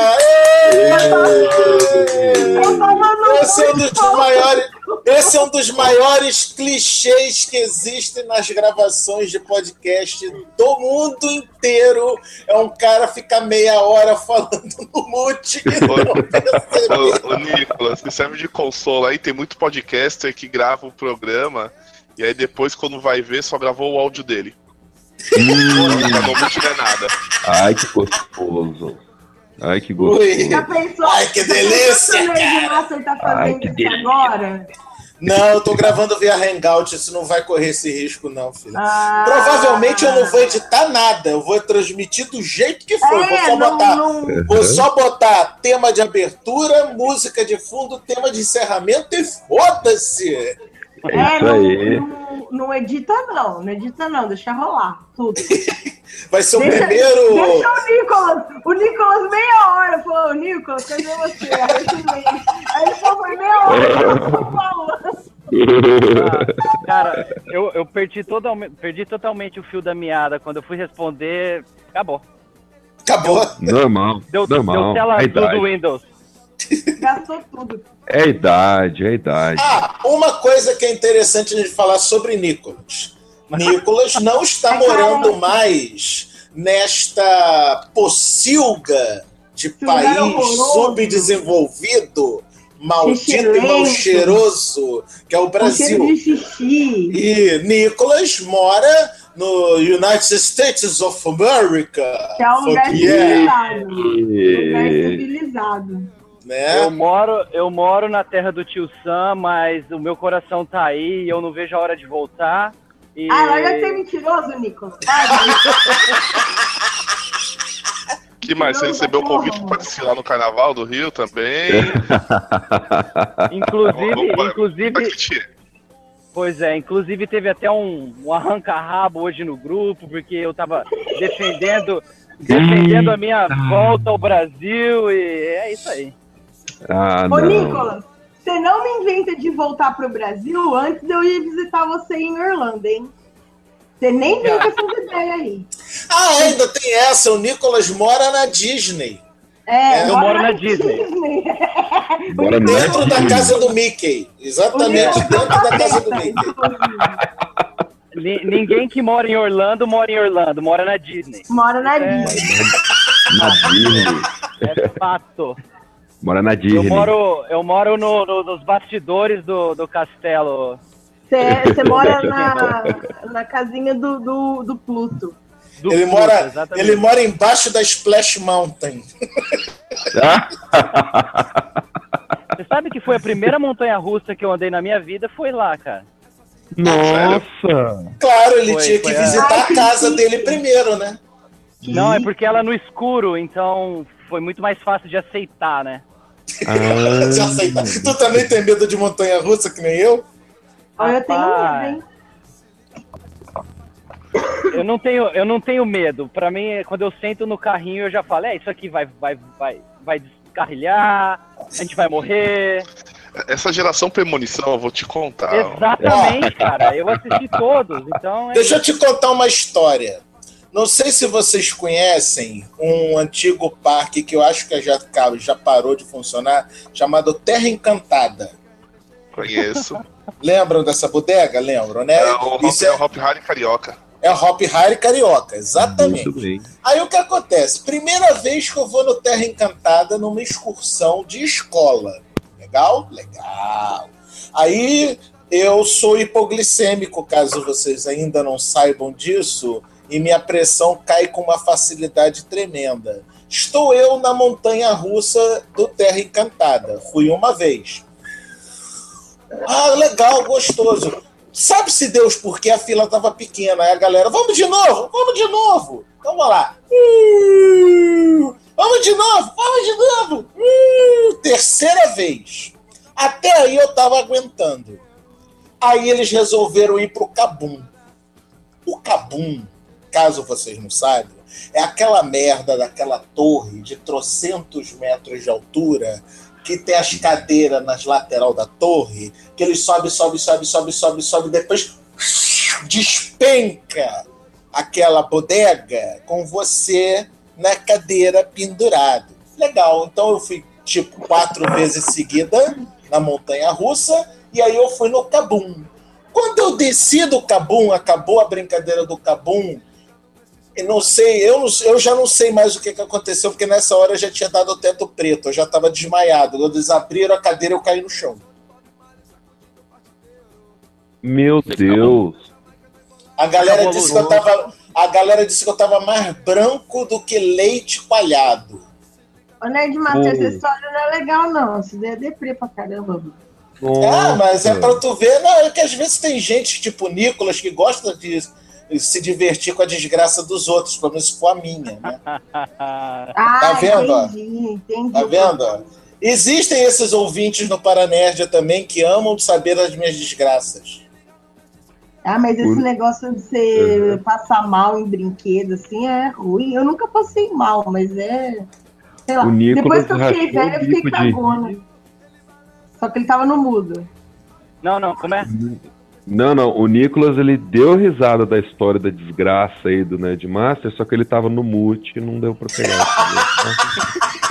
S9: Eu tava no
S11: Esse é um
S9: mute
S11: dos maiores, esse é um dos maiores clichês que existem nas gravações de podcast do mundo inteiro. É um cara ficar meia hora falando no mute e não perceber.
S6: Ô, ô, Nicolas, me serve de consolo aí, tem muito podcaster que grava o programa e aí depois, quando vai ver, só gravou o áudio dele.
S10: Hum,
S6: Não não é nada.
S10: ai, que gostoso. Ai, que
S11: Ui.
S10: gostoso.
S9: Já pensou?
S11: Ai, que
S9: já pensou
S11: delícia,
S9: se o Nerd
S11: cara.
S9: Master tá fazendo
S10: Ai, que
S9: isso
S10: delícia.
S9: agora?
S11: Não, eu tô gravando via Hangout, isso não vai correr esse risco, não, filho.
S9: Ah.
S11: Provavelmente eu não vou editar nada, eu vou transmitir do jeito que for.
S9: É,
S11: vou, só
S9: não-
S11: botar,
S9: não-
S11: vou só botar tema de abertura, música de fundo, tema de encerramento e foda-se!
S9: É,
S10: Isso
S9: não,
S10: aí.
S9: não, não edita não, não edita não, deixa rolar tudo.
S11: Vai ser o
S9: Deixa,
S11: primeiro.
S9: deixa o Nicolas, o Nicolas meia hora, falou, Nicolas, cadê você? Aí eu falei, aí ele falou, foi meia hora que eu tô falando.
S14: Ah, cara, eu, eu perdi, totalmente, perdi totalmente o fio da meada. Quando eu fui responder, acabou.
S11: Acabou.
S10: Normal,
S14: Deu,
S10: normal.
S14: deu tela
S10: A
S14: azul do
S10: idade.
S14: Windows.
S9: Gastou tudo.
S10: É a idade, é a idade.
S11: Ah, uma coisa que é interessante a gente falar sobre Nicolas. Nicolas não está morando mais nesta pocilga de país subdesenvolvido, maldito e mal cheiroso, que é o Brasil. E Nicolas mora no United States of America.
S9: Que é um lugar
S11: yeah.
S9: civilizado. Um lugar civilizado.
S11: Né?
S14: Eu moro, eu moro na terra do tio Sam, mas o meu coração tá aí e eu não vejo a hora de voltar. E...
S9: Ah, larga de ser mentiroso, Nicolas.
S6: Que mais? Você recebeu o convite para desfilar no Carnaval do Rio também?
S14: Inclusive, inclusive... Pois é, inclusive teve até um, um arranca-rabo hoje no grupo, porque eu tava defendendo, defendendo a minha volta ao Brasil e é isso aí.
S10: Ah,
S9: Ô,
S10: não.
S9: Nicolas, você não me inventa de voltar pro Brasil antes de eu ir visitar você em Orlando, hein? Você nem vem com essas ideias aí.
S11: Ah, ainda tem essa. O Nicolas mora na Disney.
S9: É,
S11: É,
S14: eu moro na Disney.
S10: Bora
S11: Dentro
S10: na
S11: da
S10: Disney.
S11: casa do Mickey. Exatamente, dentro da casa do Mickey.
S14: Ni- Ninguém que mora em Orlando mora em Orlando, mora na Disney.
S9: Mora na
S14: É-
S9: Disney.
S10: Na Disney.
S14: É fato.
S10: Mora na
S14: Eu
S10: Disney.
S14: moro, eu moro no- no- nos bastidores do, do castelo.
S9: Você mora na, na casinha do, do, do Pluto.
S14: do
S11: Ele
S14: Pluto,
S11: mora,
S14: exatamente.
S11: ele mora embaixo da Splash Mountain.
S14: Você sabe que foi a primeira montanha-russa que eu andei na minha vida, foi lá, cara.
S10: Nossa!
S11: Claro, ele
S14: Foi,
S11: tinha
S14: foi,
S11: que
S14: é.
S11: visitar
S9: Ai,
S11: a
S9: que
S11: casa
S9: chique.
S11: dele primeiro, né?
S14: Não, é porque ela é no escuro, então foi muito mais fácil de aceitar, né?
S10: Ah,
S11: Já aceita. Tu também tem medo de montanha-russa, que nem eu?
S9: Olha, eu tenho
S14: Rapaz,
S9: medo, hein?
S14: Eu não tenho, eu não tenho medo. Pra mim, quando eu sento no carrinho, eu já falo, é, isso aqui vai, vai, vai, vai descarrilhar, a gente vai morrer.
S6: Essa geração premonição, eu vou te contar. ó.
S14: Exatamente, cara. Eu assisti todos, então é
S11: Deixa eu
S14: isso.
S11: te contar uma história. Não sei se vocês conhecem um antigo parque que eu acho que já, já parou de funcionar, chamado Terra Encantada.
S6: Conheço.
S11: Lembram dessa bodega? Lembram, né?
S6: É o Hop,
S11: Isso
S6: é o Hop Harry Carioca.
S11: é o Hop Harry Carioca, exatamente.
S10: muito bem.
S11: Aí o que acontece? Primeira vez que eu vou no Terra Encantada numa excursão de escola. Legal? Legal. Aí eu sou hipoglicêmico, caso vocês ainda não saibam disso, e minha pressão cai com uma facilidade tremenda. Estou eu na montanha-russa do Terra Encantada. Fui uma vez. Ah, legal, gostoso. Sabe-se Deus por que a fila estava pequena. Aí a galera, vamos de novo, vamos de novo. Então vamos lá. Uh, vamos de novo, vamos de novo. Uh, terceira vez. Até aí eu estava aguentando. Aí eles resolveram ir pro Cabum. O Cabum, caso vocês não saibam, é aquela merda daquela torre de trocentos metros de altura que tem as cadeiras nas lateral da torre, que ele sobe, sobe, sobe, sobe, sobe, sobe, depois despenca aquela bodega com você na cadeira pendurado. Legal, então eu fui tipo quatro vezes seguida na montanha-russa e aí eu fui no Cabum. Quando eu desci do Cabum, acabou a brincadeira do Cabum, eu não sei, eu, não, eu já não sei mais o que, que aconteceu, porque nessa hora eu já tinha dado o teto preto, eu já estava desmaiado. Quando eles abriram a cadeira, eu caí no chão.
S10: Meu Deus.
S11: A galera
S14: Acabou
S11: disse que eu tava, a galera disse que eu tava mais branco do que leite coalhado.
S9: Ô, Nerd Master, essa
S10: Hum.
S9: história não é legal, não. Isso daí é deprê pra caramba, mano.
S11: Ah, mas é pra tu ver, não, é que às vezes tem gente tipo o Nicolas que gosta de se divertir com a desgraça dos outros, pelo menos se for a minha, né?
S9: Ah,
S11: Tá vendo, ó?
S9: entendi, entendi.
S11: Tá vendo? ó? Existem esses ouvintes no Paranerdia também que amam saber das minhas desgraças.
S9: Ah, mas esse
S10: O-
S9: negócio de você passar mal em brinquedo, assim, é ruim. Eu nunca passei mal, mas é... Sei lá.
S10: O Nicolas
S9: Depois que eu fiquei
S10: rachou
S9: velha, eu
S10: o
S9: fiquei
S10: bico de
S9: cagona. Só que ele tava no mudo.
S14: Não, não, como é?
S10: Não, não, o Nicolas ele deu risada da história da desgraça aí do Nerdmaster, só que ele tava no mute e não deu pra pegar.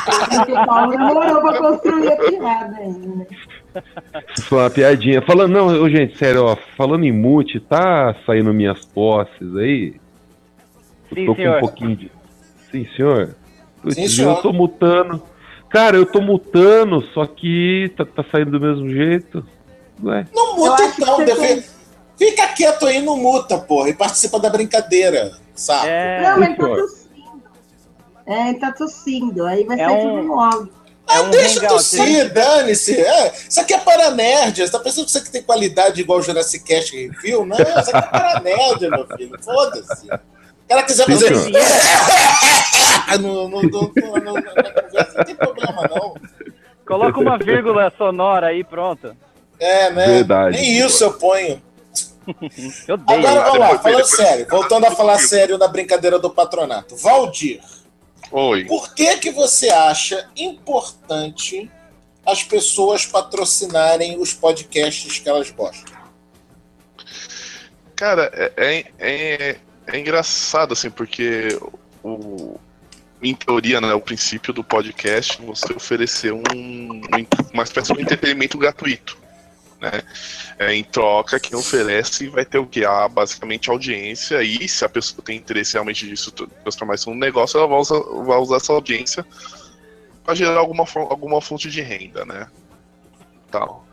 S9: Porque o Paulo demorou pra construir a piada ainda.
S10: Foi uma piadinha. Falando, não, ô, gente, sério, ó, falando em mute, tá saindo minhas posses aí?
S14: Sim,
S10: tô
S14: senhor.
S10: com um pouquinho de. Sim, senhor? Putz,
S11: Sim, senhor.
S10: Eu tô mutando. Cara, eu tô mutando, só que tá, tá saindo do mesmo jeito. Ué.
S11: Não muta então, deve... fica quieto aí, não muta, porra, e participa da brincadeira, sabe?
S14: É,
S9: Não, mas ele tá tossindo. É, ele tá tossindo. Aí vai
S14: É
S9: sair
S14: um-
S9: tudo no áudio.
S11: Ah,
S14: É um
S11: deixa
S14: hangout,
S11: tossir, dane-se. É, isso aqui é para nerd. Você tá pensando que você que tem qualidade igual o Jurassic Cast Review? Não, isso aqui é para nerd, meu filho. Foda-se. O cara quiser
S10: Sim,
S11: fazer.
S10: senhor.
S11: no, no, no, no, no, na conversa, não tem problema, não.
S14: Coloca uma vírgula sonora aí, pronto.
S11: É, né?
S10: Verdade.
S11: Nem isso eu ponho.
S14: Eu odeio.
S11: Agora vamos lá,
S6: Depois-
S11: falando
S6: depois-
S11: sério. Voltando a falar sério na brincadeira do patronato. Valdir,
S6: Oi.
S11: por que que você acha importante as pessoas patrocinarem os podcasts que elas gostam?
S6: Cara, é, é, é, é engraçado, assim, porque o, em teoria, né, o princípio do podcast é você oferecer um, uma espécie de entretenimento gratuito, né? É, em troca, quem oferece vai ter o que? A, basicamente a audiência, e se a pessoa tem interesse realmente disso transformar isso num negócio, ela vai usar, vai usar essa audiência para gerar alguma, fo- alguma fonte de renda, né? Tal.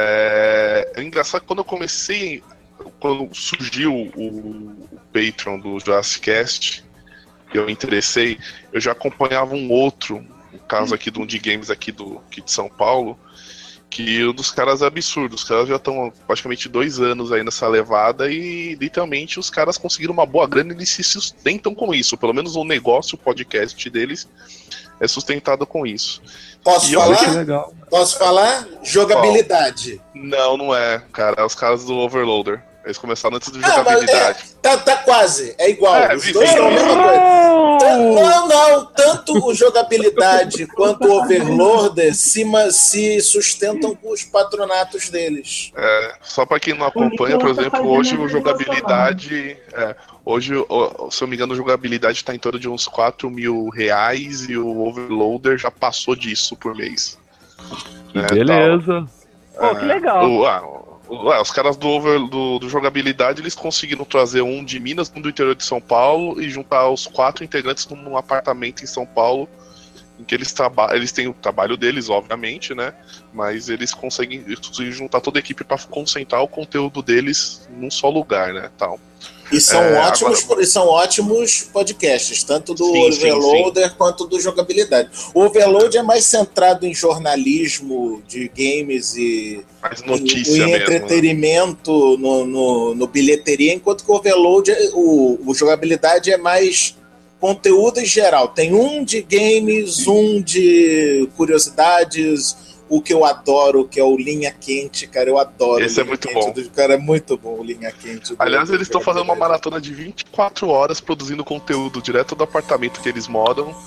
S6: É, é engraçado que quando eu comecei, quando surgiu o, o Patreon do Jurassic Cast, eu me interessei, eu já acompanhava um outro, um caso aqui do Indie Games aqui, do, aqui de São Paulo, que um dos caras é absurdo. Os caras já estão praticamente dois anos aí nessa levada e literalmente os caras conseguiram uma boa grana e eles se sustentam com isso. Pelo menos o negócio, o podcast deles é sustentado com isso.
S11: Posso
S6: E eu
S11: falar?
S6: acho que
S10: legal.
S11: Posso falar? Jogabilidade.
S6: Não, não é, cara. É os caras do Overloader. Eles começaram antes do
S11: Ah, mas
S6: jogabilidade.
S11: é, tá, tá quase. É igual.
S6: É,
S11: Os
S6: vi-
S11: dois
S6: vi-
S11: são a mesma coisa. Tá- Não, não. Tanto o jogabilidade quanto o Overloader se, ma- se sustentam com os patronatos deles.
S6: É, só pra quem não acompanha, por exemplo, hoje o jogabilidade. É, hoje, o- se eu não me engano, a jogabilidade tá em torno de uns quatro mil reais e o Overloader já passou disso por mês. Né,
S10: Beleza.
S6: tal.
S14: Pô, que legal.
S6: O- ah, o- ah, os caras do, over, do, do jogabilidade, eles conseguiram trazer um de Minas, um do interior de São Paulo e juntar os quatro integrantes num, num apartamento em São Paulo, em que eles trabalham, eles têm o trabalho deles, obviamente, né? Mas eles conseguem juntar toda a equipe para concentrar o conteúdo deles num só lugar, né? Tal.
S11: E são,
S6: É,
S11: ótimos,
S6: agora-
S11: e são ótimos podcasts, tanto do
S6: Sim, sim,
S11: Overloader quanto do Jogabilidade. O Overload é mais centrado em jornalismo de games e
S6: Mais
S11: em,
S6: notícia
S11: em
S6: mesmo. né?
S11: entretenimento no, no, no bilheteria, enquanto que o Overload, é- o, o Jogabilidade é mais conteúdo em geral. Tem um de games, um de curiosidades, o que eu adoro, que é o Linha Quente, cara, eu adoro.
S6: Esse é
S11: o Linha
S6: muito
S11: Quente
S6: bom.
S11: do- cara, é muito bom o Linha Quente. do-
S6: Aliás,
S11: do
S6: eles estão fazendo uma
S11: Jogabilidade.
S6: maratona de vinte e quatro horas produzindo conteúdo direto do apartamento que eles moram.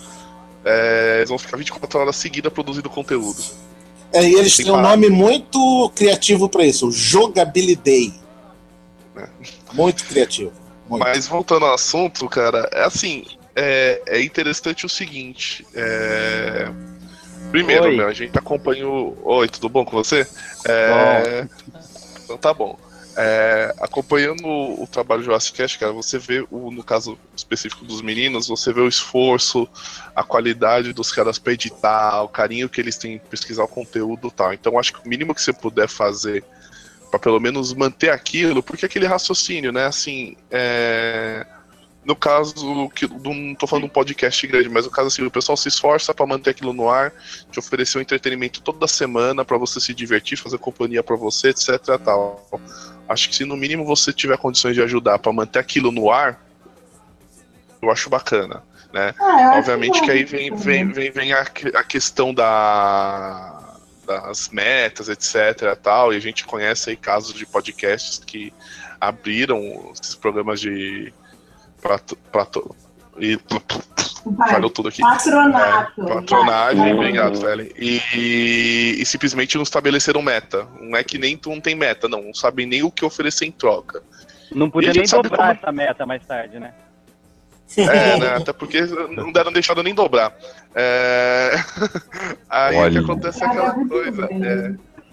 S6: É, eles vão ficar vinte e quatro horas seguidas produzindo conteúdo.
S11: É, e eles
S6: Sem
S11: têm um
S6: parar.
S11: nome muito criativo pra isso, o Jogabilidade.
S6: É.
S11: Muito criativo. Muito.
S6: Mas voltando ao assunto, cara, é assim, é, é interessante o seguinte. é, Primeiro,
S14: Oi.
S6: meu, a gente acompanha o. Oi, tudo bom com você? É, Então tá bom. É, Acompanhando o, o trabalho do Jurassic Cast, cara, você vê, o, no caso específico dos meninos, você vê o esforço, a qualidade dos caras pra editar, o carinho que eles têm em pesquisar o conteúdo e tal. Então acho que o mínimo que você puder fazer pra pelo menos manter aquilo, porque aquele raciocínio, né, assim, é... no caso, que, não tô falando de um podcast grande, mas no caso assim, o pessoal se esforça pra manter aquilo no ar, te oferecer um entretenimento toda semana pra você se divertir, fazer companhia pra você, etc, tal. Acho que se no mínimo você tiver condições de ajudar pra manter aquilo no ar, eu acho bacana, né?
S9: Ah, eu acho
S6: Obviamente
S9: bom
S6: que aí vem,
S9: também.
S6: vem, vem, vem a, que- a questão da, das metas, etc, tal, e a gente conhece aí casos de podcasts que abriram esses programas de Prato, prato, e
S9: Vai.
S6: falhou tudo aqui.
S9: Patronato.
S6: É, patronagem,
S9: Vai.
S6: obrigado, velho. E, e simplesmente não estabeleceram meta. Não é que nem tu não tem meta, não. Não sabem nem o que oferecer em troca.
S14: Não
S6: E
S14: podia
S6: a gente
S14: nem
S6: sabe
S14: dobrar
S6: como-
S14: essa meta mais tarde, né?
S6: É, né? Até porque não deram deixado nem dobrar. É... Aí o que acontece é aquela coisa. É...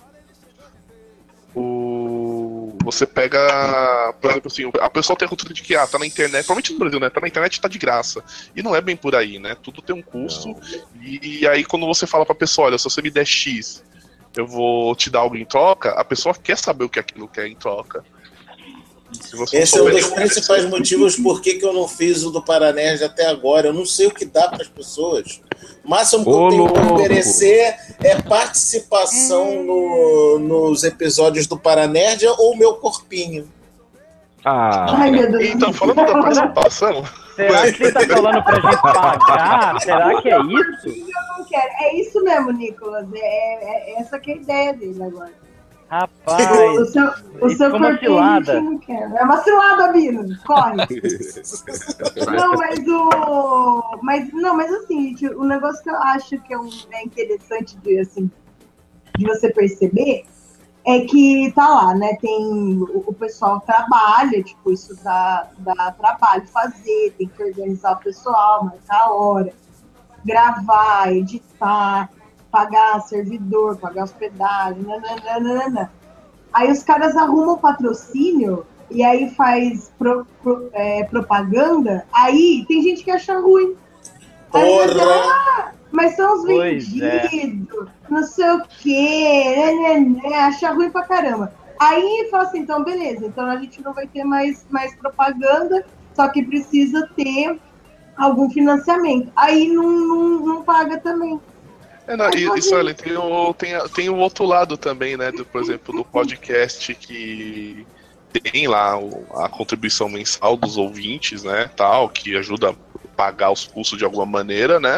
S6: O... Você pega, por exemplo, assim, a pessoa tem a cultura de que ah, tá na internet, provavelmente no Brasil, né? Tá na internet, tá de graça. E não é bem por aí, né? Tudo tem um custo. E, e aí quando você fala pra pessoa, olha, se você me der X, eu vou te dar algo em troca, a pessoa quer saber o que aquilo quer em troca.
S11: Esse é um dos principais motivos por que que eu não fiz o do Paranerd até agora. Eu não sei o que dá para as pessoas. O máximo que eu tenho para oferecer é participação no, nos episódios do Paranerd ou o meu corpinho.
S10: Ah.
S9: Ai, meu Deus.
S6: Então, falando da participação...
S14: Será que você tá falando pra gente pagar? Será que é isso?
S9: Eu não quero. É isso mesmo, Nicolas. É, é, é essa que é a ideia dele agora.
S14: Rapaz,
S9: o seu, o
S14: isso
S9: seu
S14: foi uma
S9: corpinho a gente
S14: cilada.
S9: não quer. É uma cilada, Bino. Corre. Não, mas o. Mas, não, mas assim, gente, o negócio que eu acho que é, um, é interessante de, assim, de você perceber é que tá lá, né? Tem. O, o pessoal trabalha, tipo, isso dá, dá trabalho fazer, tem que organizar o pessoal, marcar a hora, gravar, editar, pagar servidor, pagar hospedagem, nananana. Aí os caras arrumam patrocínio e aí faz pro, pro, é, propaganda, aí tem gente que acha ruim. Aí
S11: Porra!
S9: você, ah, mas são os
S14: Pois
S9: vendidos, não sei o quê, né, né, né, acha ruim pra caramba. Aí fala assim, então beleza, então a gente não vai ter mais, mais propaganda, só que precisa ter algum financiamento. Aí não, não, não paga também.
S6: É, não, e, isso, olha, tem o, tem, tem o outro lado também, né? Do, por exemplo, do podcast que tem lá o, a contribuição mensal dos ouvintes, né? Tal, que ajuda a pagar os custos de alguma maneira, né?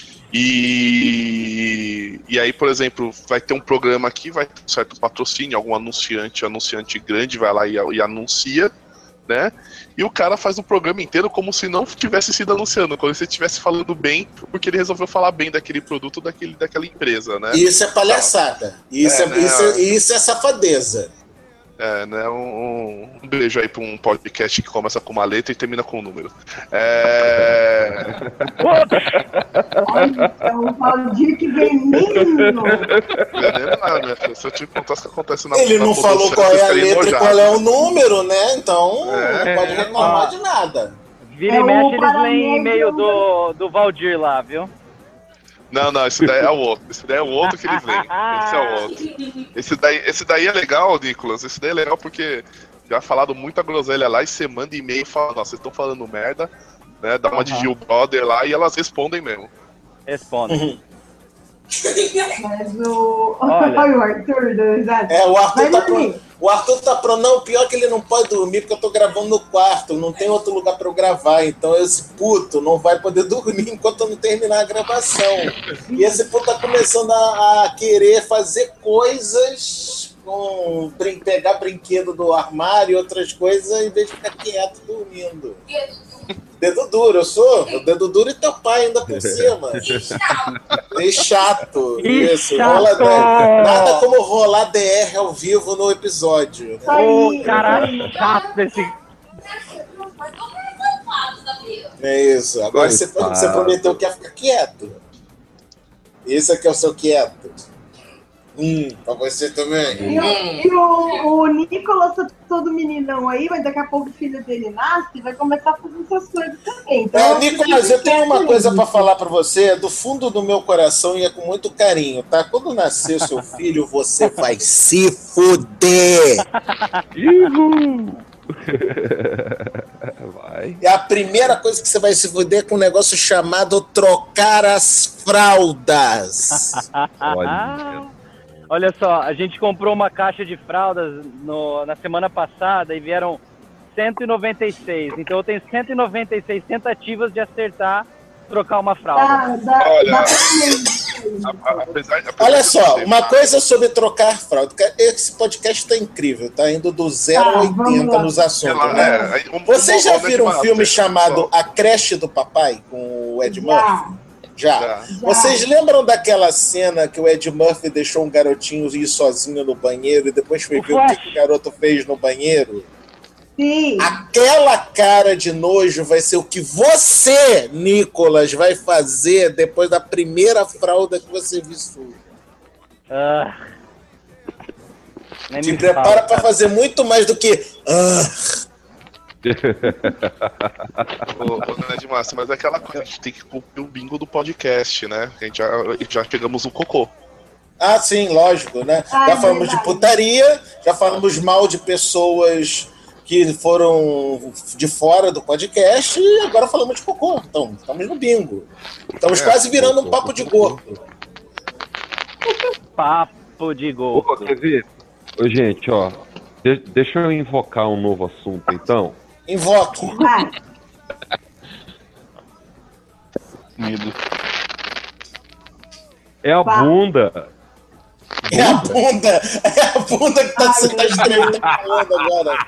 S6: E, e aí, por exemplo, vai ter um programa aqui, vai ter um certo patrocínio, algum anunciante, anunciante grande vai lá e, e anuncia, né? E o cara faz o programa inteiro como se não tivesse sido anunciando, como se ele estivesse falando bem, porque ele resolveu falar bem daquele produto, daquele, daquela empresa, né?
S11: Isso é palhaçada. Isso é,
S6: É, né?
S11: isso é, isso é safadeza.
S6: É, né? Um, um beijo aí pra um podcast que começa com uma letra e termina com um número. É.
S9: Então, Valdir que veneno!
S6: Veneno nada, né? Se eu te contar o que acontece na
S11: Ele
S6: na
S11: não falou
S6: podosfera,
S11: qual é
S6: você
S11: a
S6: ficaria
S11: letra e
S6: enojado.
S11: qual é o número, né? Então
S6: É.
S11: não pode reclamar de nada.
S14: Vira
S9: É
S14: e
S9: o
S14: mexe, eles
S9: Paranerd
S14: leem e-mail do, do Valdir lá, viu?
S6: Não, não, esse daí é o outro. Esse daí é o outro que eles leem. Esse é o outro. Esse daí, esse daí é legal, Nicolas. Esse daí é legal porque já falaram muita groselha lá e você manda e-mail e fala, nossa, vocês estão falando merda, né? Dá uma de Gil Brother lá e elas respondem mesmo.
S14: Respondem.
S9: Mas o.
S14: Olha.
S9: Olha o Arthur do Exato.
S11: É, o Arthur
S9: Mas,
S11: tá
S9: assim,
S11: pronto. O Arthur tá pronto. Não, o pior é que ele não pode dormir porque eu tô gravando no quarto. Não tem outro lugar pra eu gravar. Então esse puto não vai poder dormir enquanto eu não terminar a gravação. E esse puto tá começando a, a querer fazer coisas, com, brin- pegar brinquedo do armário e outras coisas, em vez de ficar quieto dormindo. Dedo duro, eu sou. O dedo duro e teu pai ainda por cima. E chato.
S14: E
S11: Isso.
S14: chato.
S11: Rola D R. Nada como rolar D R ao vivo no episódio. Né?
S14: Ô, caralho, chato esse.
S11: É isso. Agora você,
S10: Coitado.
S11: você prometeu que ia ficar quieto. Esse aqui é o seu quieto. Hum, pra você também.
S9: E, o, e o, o Nicolas tá todo meninão aí, mas daqui a pouco o filho dele nasce e vai começar a fazer essas coisas também. Então,
S11: É, Nicolas, eu tenho uma coisa pra falar pra você, do fundo do meu coração e é com muito carinho, tá? Quando nascer seu filho, você vai se fuder.
S10: Vai.
S11: É a primeira coisa que você vai se fuder com um negócio chamado trocar as fraldas.
S10: Olha.
S14: Olha só, a gente comprou uma caixa de fraldas no- na semana passada e vieram cento e noventa e seis. Então eu tenho cento e noventa e seis tentativas de acertar trocar uma fralda.
S9: Dá, dá,
S6: Olha,
S9: dá
S6: a- a- apesar, apesar
S11: Olha
S6: de
S11: só,
S6: você-
S11: uma coisa sobre trocar fralda. Esse podcast tá incrível, tá indo do zero
S9: Tá,
S11: a
S9: vamos
S11: oitenta
S9: lá.
S11: nos
S6: Sei
S11: assuntos,
S6: lá,
S11: né?
S6: é, aí, um-
S11: Vocês já
S6: um-
S11: viram um
S6: uma-
S11: filme chamado
S6: só.
S11: A Creche do Papai, com o Ed Murphy?
S9: Já,
S11: Já.
S6: Já.
S11: Vocês lembram daquela cena que o Ed Murphy deixou um garotinho ir sozinho no banheiro e depois foi
S14: O
S11: ver o que,
S14: Flash.
S11: que o garoto fez no banheiro?
S9: Sim.
S11: Aquela cara de nojo vai ser o que você, Nicolas, vai fazer depois da primeira fralda que você vestiu.
S14: Ah,
S11: Te prepara para fazer muito mais do que. Ah.
S6: ô, ô, Ned Massa, mas é aquela coisa, a gente tem que cumprir o bingo do podcast, né? A gente já, já pegamos o cocô.
S11: Ah, sim, lógico, né?
S9: Ah,
S11: já falamos
S9: verdade.
S11: de putaria, já falamos mal de pessoas que foram de fora do podcast e agora falamos de cocô. Então, estamos no bingo. Estamos
S10: É,
S11: quase virando um
S10: cocô,
S11: papo de gordo.
S14: Papo de gol.
S10: Ô, quer ver? Ô, gente, ó. de- deixa eu invocar um novo assunto, então.
S11: Invoque.
S9: Vai.
S13: Medo.
S10: É a
S9: Vai.
S10: bunda.
S11: É a bunda. É a bunda que tá, você tá escrevendo agora.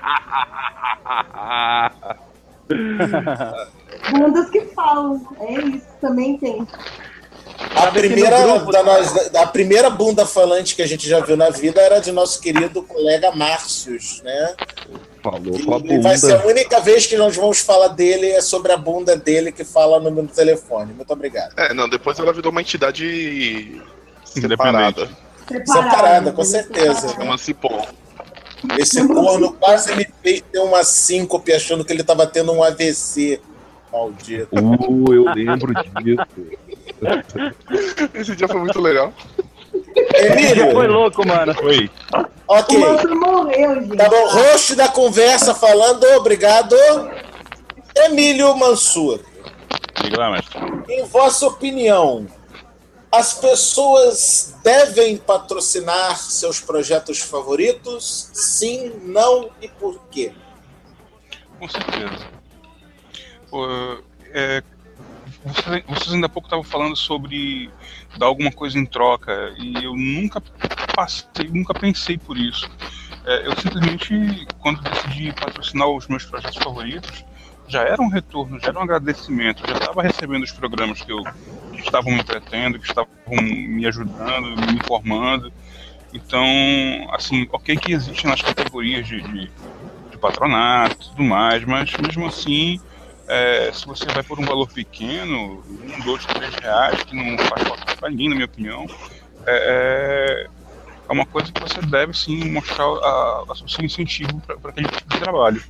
S9: Bundas que falam. É isso, também tem.
S11: A
S14: Sabe que no
S11: primeira,
S14: grupo-
S11: da nós- a primeira bunda falante que a gente já viu na vida era de nosso querido colega Márcios, né?
S10: Falou com a
S11: E vai ser a
S10: bunda.
S11: única vez que nós vamos falar dele é sobre a bunda dele que fala no meu telefone. Muito obrigado.
S6: É, não, depois ela virou uma entidade separada.
S11: Separada, com certeza. Né?
S6: Emancipou.
S11: Esse corno quase me fez ter uma síncope achando que ele tava tendo um A V C. Maldito.
S10: Uh, eu lembro disso.
S6: Esse dia foi muito legal.
S11: Emílio,
S14: Foi louco, mano.
S13: Oi.
S11: ok.
S9: O Manso morreu, gente.
S11: Tá bom, host da conversa falando, obrigado. Emílio Mansur,
S13: Liga lá, mestre.
S11: em vossa opinião, as pessoas devem patrocinar seus projetos favoritos? Sim, não e por quê?
S13: Com certeza. Pô, é, vocês, vocês ainda há pouco estavam falando sobre dar alguma coisa em troca, e eu nunca passei, nunca pensei por isso. É, eu simplesmente, quando decidi patrocinar os meus projetos favoritos, já era um retorno, já era um agradecimento, já estava recebendo os programas que, eu, que estavam me entretendo, que estavam me ajudando, me informando. Então, assim, ok que existem nas categorias de, de, de patronato e tudo mais, mas mesmo assim, é, se você vai por um valor pequeno, um, dois, três reais, que não faz falta pra ninguém, na minha opinião, é, é uma coisa que você deve sim mostrar a, a, o seu incentivo para aquele tipo de trabalho.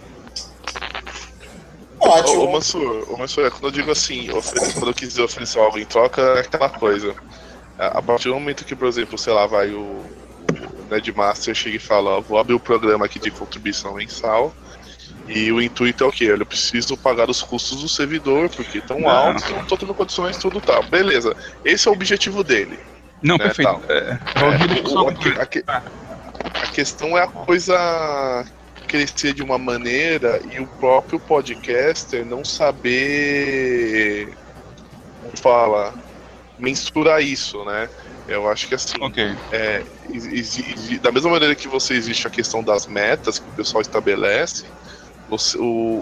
S11: Ótimo.
S6: Ô, ô, Mansur, ô, Mansur, quando eu digo assim, oferecer, quando eu quis oferecer algo em troca, é aquela coisa. A partir do momento que, por exemplo, sei lá, vai o, o Ned Master chega e fala, ó, vou abrir o programa aqui de contribuição mensal, e o intuito é o quê? Eu preciso pagar os custos do servidor, porque estão
S13: Não.
S6: altos, eu não tô tendo condições, tudo tal. Beleza, esse é o objetivo dele.
S13: Não,
S6: né,
S13: perfeito.
S6: tal.
S13: É,
S6: É, o- a, que- a que- a questão é a coisa crescer de uma maneira e o próprio podcaster não saber, como fala, mensurar isso, né? Eu acho que assim,
S13: Ok.
S6: é, exi- exi- da mesma maneira que você existe a questão das metas que o pessoal estabelece, você- o,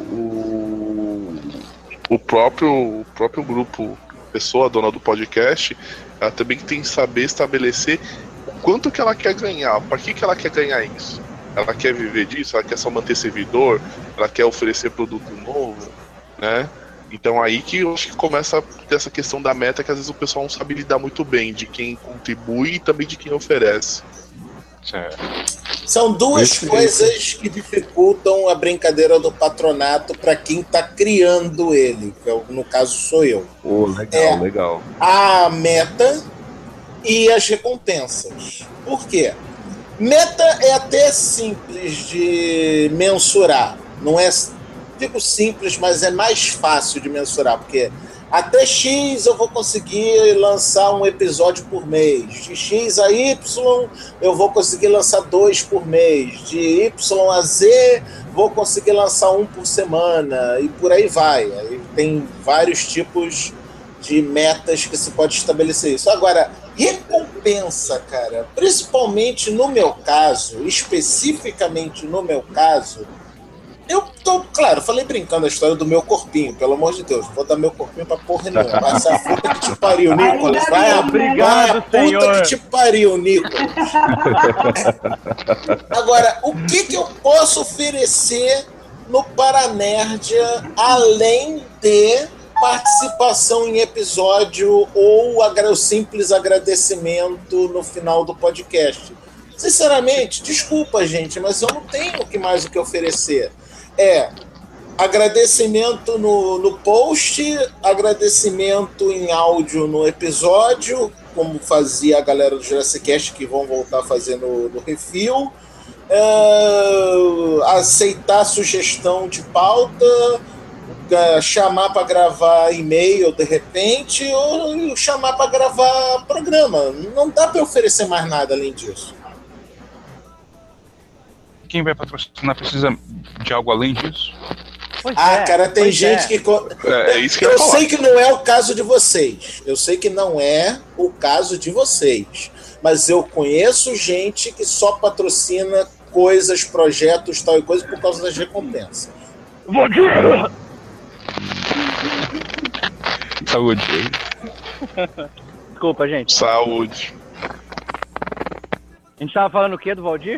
S6: o, o próprio, o próprio grupo, pessoa dona do podcast, ela também tem que saber estabelecer o quanto que ela quer ganhar, para que que ela quer ganhar isso. Ela quer viver disso? Ela quer só manter servidor? Ela quer oferecer produto novo? Né? Então aí que eu acho que começa a ter essa questão da meta que às vezes o pessoal não sabe lidar muito bem, de quem contribui e também de quem oferece.
S13: Certo.
S11: São duas
S10: Esse-
S11: coisas que dificultam a brincadeira do patronato para quem está criando ele, que eu, no caso sou eu.
S10: Pô, legal,
S11: É.
S10: legal.
S11: A meta e as recompensas. Por quê? Meta é até simples de mensurar. Não é, digo simples, mas é mais fácil de mensurar, porque até X eu vou conseguir lançar um episódio por mês. De X a Y eu vou conseguir lançar dois por mês. De Y a Z vou conseguir lançar um por semana. E por aí vai. Aí tem vários tipos de metas que se pode estabelecer isso. Agora, recompensa, cara, principalmente no meu caso, especificamente no meu caso, eu tô, claro, falei brincando a história do meu corpinho, pelo amor de Deus, não vou dar meu corpinho pra porra nenhuma. Vai ser a puta que te pariu, Nicolas. Vai a, vai a puta
S14: senhor.
S11: que te pariu, Nicolas. Agora, o que que eu posso oferecer no Paranerdia, além de participação em episódio ou agra- o simples agradecimento no final do podcast? Sinceramente, desculpa, gente, mas eu não tenho o que mais o que oferecer. É agradecimento no, no post, agradecimento em áudio no episódio, como fazia a galera do Jurassic Cast, que vão voltar a fazer no, no Refil. É, aceitar sugestão de pauta, chamar para gravar e-mail de repente, ou chamar para gravar programa. Não dá para oferecer mais nada além disso.
S13: Quem vai patrocinar precisa de algo além disso?
S14: Pois
S11: ah,
S14: é,
S11: cara, tem
S14: pois
S11: gente
S14: é.
S11: que.
S6: É, é isso que eu
S11: eu
S6: ia falar.
S11: sei que não é o caso de vocês. Eu sei que não é o caso de vocês. Mas eu conheço gente que só patrocina coisas, projetos, tal e coisa por causa das recompensas.
S13: Saúde.
S14: Desculpa, gente.
S6: Saúde.
S14: A gente tava falando o quê do Valdir?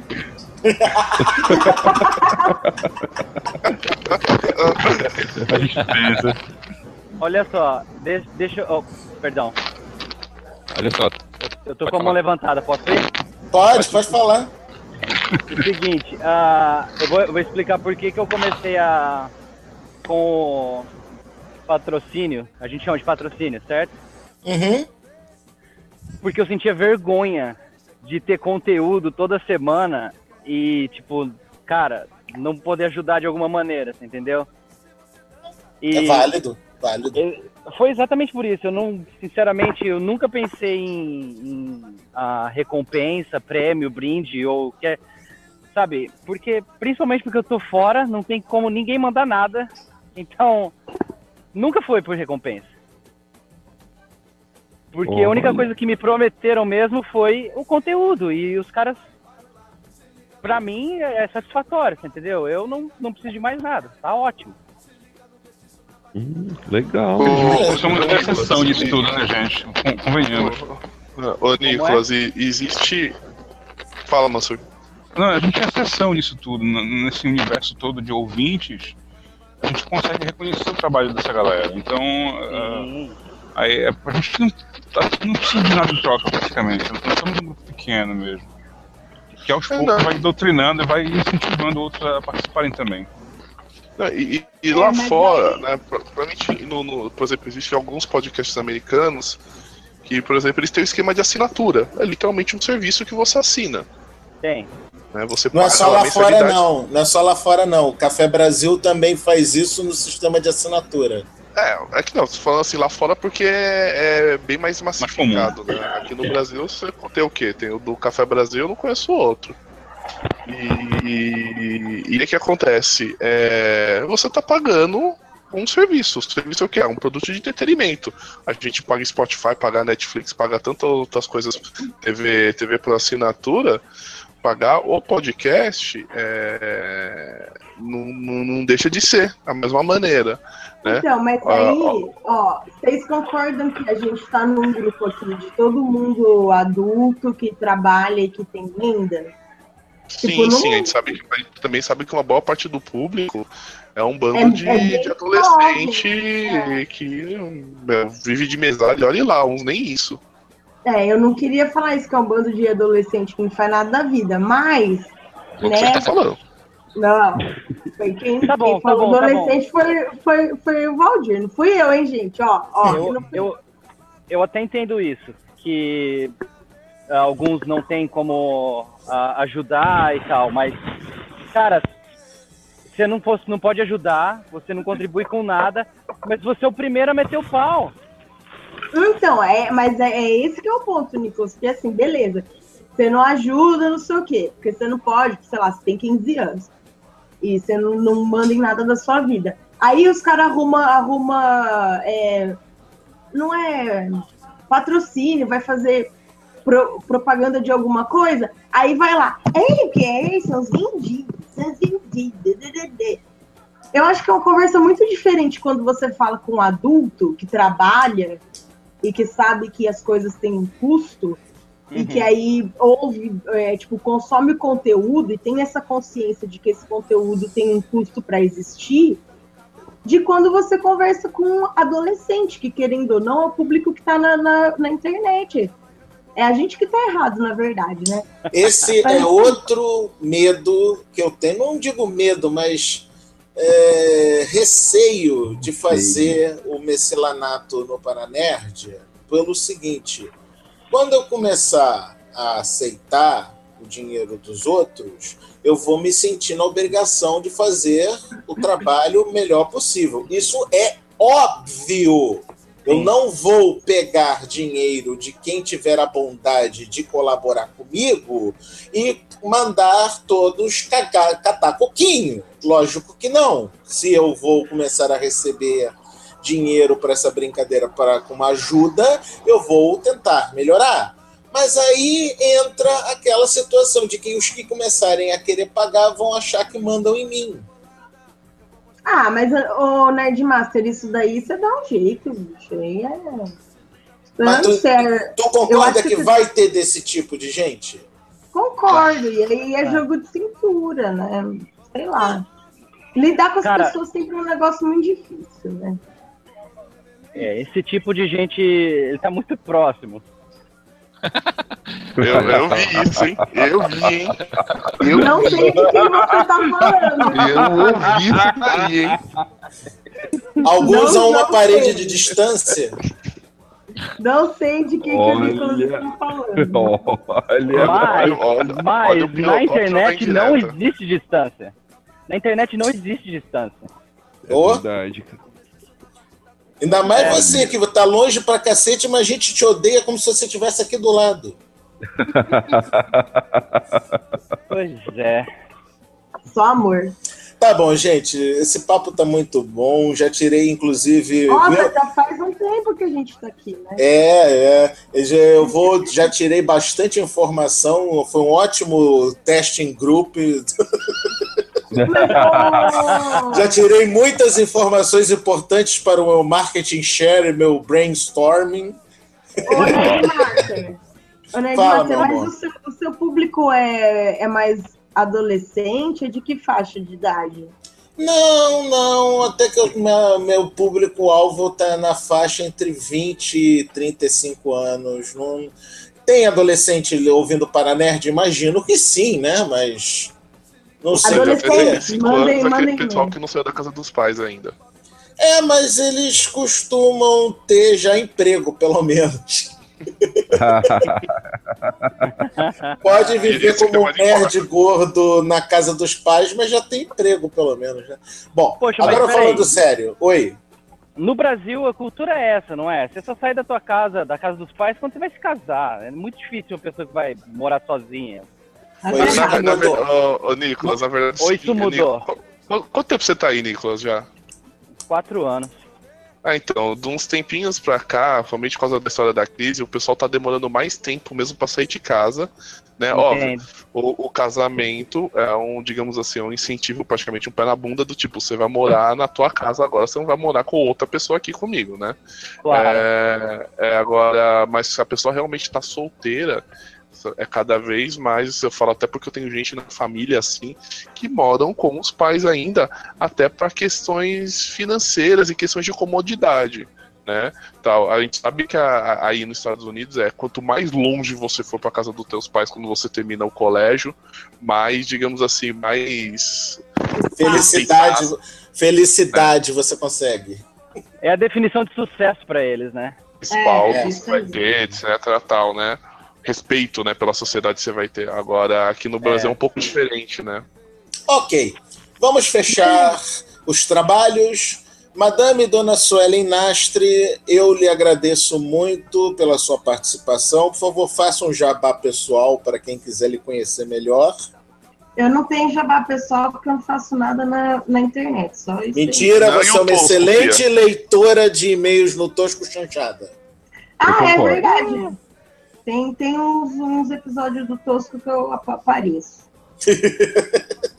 S13: A gente pensa.
S14: Olha só, deixa, deixa eu... Oh, perdão.
S13: Olha só.
S14: Eu tô com a mão levantada, posso ir?
S11: Pode, pode falar.
S14: O seguinte, uh, eu, vou, eu vou explicar por que que eu comecei a... com patrocínio, a gente chama de patrocínio, certo?
S11: Uhum.
S14: Porque eu sentia vergonha de ter conteúdo toda semana e, tipo, cara, não poder ajudar de alguma maneira, você entendeu? E
S11: é válido, válido.
S14: Eu, foi exatamente por isso. Eu não, sinceramente, eu nunca pensei em, em a recompensa, prêmio, brinde ou quer, sabe? Porque principalmente porque eu tô fora, não tem como ninguém mandar nada. Então, nunca foi por recompensa. Porque
S10: Oh,
S14: a única
S10: olha.
S14: coisa que me prometeram mesmo foi o conteúdo. E os caras, pra mim, é satisfatório, você entendeu? Eu não, não preciso de mais nada. Tá ótimo.
S10: Hum, legal.
S6: Ô,
S13: Somos a exceção disso tudo, né, gente? Con- Convenhamos.
S6: Ô, Nicolas, e- existe. Fala, Mansur.
S13: Não, a gente é exceção disso tudo. N- Nesse universo todo de ouvintes, a gente consegue reconhecer o trabalho dessa galera. Então, uh, aí, a gente não, não precisa de nada em troca, praticamente. Nós somos um grupo pequeno mesmo. Que aos
S6: É,
S13: poucos
S6: não.
S13: vai doutrinando e vai incentivando outros a participarem também.
S6: Não, E, e- e
S9: É,
S6: lá
S9: mas
S6: fora,
S9: aí-
S6: né, pro- provavelmente, no, no- por exemplo, existem alguns podcasts americanos que, por exemplo, eles têm um esquema de assinatura. É literalmente um serviço que você assina.
S14: Tem.
S6: Né, você
S11: Não é
S6: paga
S11: só
S6: uma
S11: lá fora,
S6: mensalidade.
S11: não. Não é só lá fora, não. O Café Brasil também faz isso no sistema de assinatura.
S6: É, é que não, tô falando assim lá fora porque é, é bem mais massificado,
S13: comum.
S6: né? Aqui no Brasil você tem o quê? Tem o do Café Brasil, eu não conheço outro. E, e aí o que acontece? É, você tá pagando um serviço. O serviço é o que? É um produto de entretenimento. A gente paga Spotify, paga Netflix, paga tantas outras coisas, T V, T V por assinatura. Pagar o podcast é, não, não, não deixa de ser da mesma maneira. Né?
S9: Então, mas
S6: Ah,
S9: aí, ó, vocês concordam que a gente tá num grupo aqui de todo mundo adulto que trabalha e que tem renda?
S6: Sim,
S9: Tipo, não-
S6: sim, a gente, sabe que, a gente também sabe que uma boa parte do público é um bando
S9: É-
S6: de,
S9: é bem
S6: de adolescente
S9: jovem,
S6: que é, vive de mesalha, olha lá, uns nem isso.
S9: É, eu não queria falar isso que é um bando de adolescente que não faz nada da vida, mas,
S6: É o que você
S9: né?
S6: tá falando.
S9: Não, foi quem,
S14: Tá bom,
S9: quem
S14: tá
S9: falou
S14: bom, tá
S9: adolescente foi, foi, foi o Valdir, não fui eu, hein, gente? Ó, ó, eu
S14: Eu,
S9: não fui-
S14: eu, eu até entendo isso, que ah, alguns não têm como ah, ajudar e tal, mas, cara, você não, fosse, não pode ajudar, você não contribui com nada, mas você é o primeiro a meter o pau.
S9: Então, é, mas é, é esse que é o ponto, Nicolas, porque assim, beleza, você não ajuda, não sei o quê, porque você não pode, sei lá, você tem quinze anos, e você não, não manda em nada da sua vida. Aí os caras arrumam, arruma, é, não é patrocínio, vai fazer pro- propaganda de alguma coisa, aí vai lá, ei, o que é isso? São os vendidos, são os vendidos, dededê. Eu acho que é uma conversa muito diferente quando você fala com um adulto que trabalha e que sabe que as coisas têm um custo e que aí ouve, é, tipo, consome conteúdo e tem essa consciência de que esse conteúdo tem um custo para existir, de quando você conversa com um adolescente, que querendo ou não é o público que está na, na, na internet. É a gente que tá errado, na verdade, né?
S11: Esse é outro medo que eu tenho. Não digo medo, mas é, receio de fazer o Mecilanato no Paranerd pelo seguinte: quando eu começar a aceitar o dinheiro dos outros, eu vou me sentir na obrigação de fazer o trabalho melhor possível. Isso é óbvio. Eu não vou pegar dinheiro de quem tiver a bondade de colaborar comigo e mandar todos cagar, catar coquinho. Lógico que não. Se eu vou começar a receber dinheiro para essa brincadeira para como ajuda, eu vou tentar melhorar. Mas aí entra aquela situação de que os que começarem a querer pagar vão achar que mandam em mim.
S9: Ah, mas, ô Nerdmaster, isso daí você dá um jeito, bicho. Aí é...
S11: Mas tu,
S9: sério,
S11: tu concorda que, que vai ter desse tipo de gente?
S9: Concordo, e aí é jogo de cintura, né? Sei lá. Lidar com as
S14: Cara,
S9: pessoas sempre é um negócio muito difícil, né?
S14: É, esse tipo de gente, ele tá muito próximo.
S6: Eu, eu vi isso, hein? Eu vi, hein? Eu
S9: não
S6: vi.
S9: sei de quem você tá falando.
S6: Eu ouvi isso daí, hein?
S11: Alguns
S9: Não,
S11: a uma
S9: não
S11: parede
S9: sei.
S11: de distância.
S9: Não sei de quem
S10: Olha.
S9: que o Nicolas está falando.
S10: Olha,
S14: Mas,
S6: olha,
S14: mas
S6: olha o pior,
S14: na
S6: pode
S14: internet
S6: jogar
S14: não
S6: indireta.
S14: existe distância. Na internet não existe distância.
S11: Ô,
S10: verdade, cara.
S11: ainda mais
S14: É.
S11: você, que tá longe pra cacete, mas a gente te odeia como se você estivesse aqui do lado.
S14: Pois é.
S9: Só amor.
S11: Tá bom, gente. Esse papo tá muito bom. Já tirei, inclusive.
S9: Nossa,
S11: viu?
S9: já faz um tempo que a gente tá aqui, né?
S11: É, é. Eu já- Eu vou, já tirei bastante informação. Foi um ótimo testing group. Já tirei muitas informações importantes para o meu marketing share e meu brainstorming.
S9: Ô, Nerdmaster. Ô,
S11: Fala,
S9: Nerdmaster,
S11: meu
S9: mas
S11: amor.
S9: o seu, o seu público é, é mais adolescente? É de que faixa de idade?
S11: Não, não. Até que eu- minha- meu público-alvo tá na faixa entre vinte e trinta e cinco anos. Não, tem adolescente ouvindo Paranerd? Imagino que sim, né? Mas não sei
S6: Até
S11: o que é.
S9: Adolescente,
S6: cinco
S9: mandem,
S6: anos, aquele
S9: mandem
S6: pessoal
S9: um.
S6: que não saiu da casa dos pais ainda.
S11: É, mas eles costumam ter já emprego, pelo menos. Pode viver
S6: Isso que
S11: como
S6: é
S11: um
S6: mais
S11: nerd gordo na casa dos pais, mas já tem emprego, pelo menos. Né? Bom,
S14: Poxa, mas
S11: agora
S14: peraí.
S11: falando sério. Oi.
S14: No Brasil, a cultura é essa, não é? Você só sai da tua casa, da casa dos pais, quando você vai se casar. É muito difícil uma pessoa que vai morar sozinha.
S11: Foi
S6: Mas,
S11: isso
S6: na,
S11: que
S6: na,
S11: mudou.
S6: verdade, ô, ô, Nicolas, na verdade. é o
S14: Ou isso
S6: seguinte,
S14: mudou?
S6: Nicolas, qu- Quanto tempo você tá aí, Nicolas, já?
S14: Quatro anos.
S6: Ah, então, de uns tempinhos pra cá, somente por causa da história da crise, o pessoal tá demorando mais tempo mesmo pra sair de casa, né? Óbvio,
S14: Entendo.
S6: o, o casamento é um, digamos assim, um incentivo, praticamente um pé na bunda do tipo, você vai morar na tua casa agora, você não vai morar com outra pessoa aqui comigo, né?
S14: Claro.
S6: É, é, agora, mas se a pessoa realmente tá solteira, é cada vez mais, eu falo até porque eu tenho gente na família assim, que moram com os pais ainda, até para questões financeiras e questões de comodidade, né? Tal. A gente sabe que a, a, aí nos Estados Unidos é quanto mais longe você for para casa dos teus pais quando você termina o colégio, mais, digamos assim, mais
S11: Felicidade,
S6: aceitado,
S11: felicidade você consegue.
S14: É a definição de sucesso pra eles, né?
S6: respaldo
S11: É,
S6: você vai ter, etc, tal, né? Respeito, né, pela sociedade você vai ter. Agora, aqui no Brasil é,
S14: É.
S6: um pouco diferente, né?
S11: Ok, vamos fechar os trabalhos. Madame Dona Suelen Nastre, eu lhe agradeço muito pela sua participação. Por favor, faça um jabá pessoal para quem quiser lhe conhecer melhor.
S9: Eu não tenho jabá pessoal porque eu não faço nada na, na internet. Só isso aí.
S11: Mentira,
S6: Não, e
S11: você
S6: o
S11: é uma
S6: post,
S11: excelente
S6: Sofia?
S11: leitora de e-mails no Tosco Chanchada.
S9: Ah, é
S10: concordo.
S9: verdade. Tem, tem uns, uns episódios do Tosco que eu ap- apareço.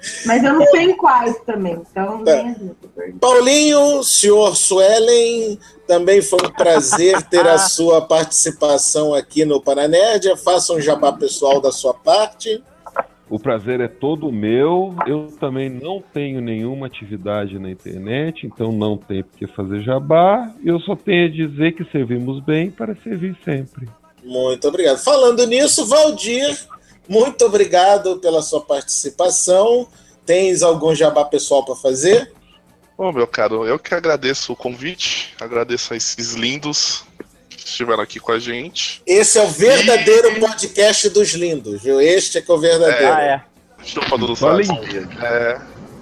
S9: Mas eu não sei em quais também, então
S11: Tá.
S9: nem ajuda.
S11: Paulinho, senhor Suelen, também foi um prazer ter a sua participação aqui no Paranerd. Faça um jabá pessoal da sua parte.
S10: O prazer é todo meu. Eu também não tenho nenhuma atividade na internet, então não tenho por que fazer jabá. Eu só tenho a dizer que servimos bem para servir sempre.
S11: Muito obrigado. Falando nisso, Valdir, muito obrigado pela sua participação. Tens algum jabá pessoal para fazer?
S6: Bom, meu caro, eu que agradeço o convite, agradeço a esses lindos que estiveram aqui com a gente.
S11: Esse é o verdadeiro e... podcast dos lindos, viu? Este é que é o verdadeiro.
S6: É, ah, é. Chupa do é.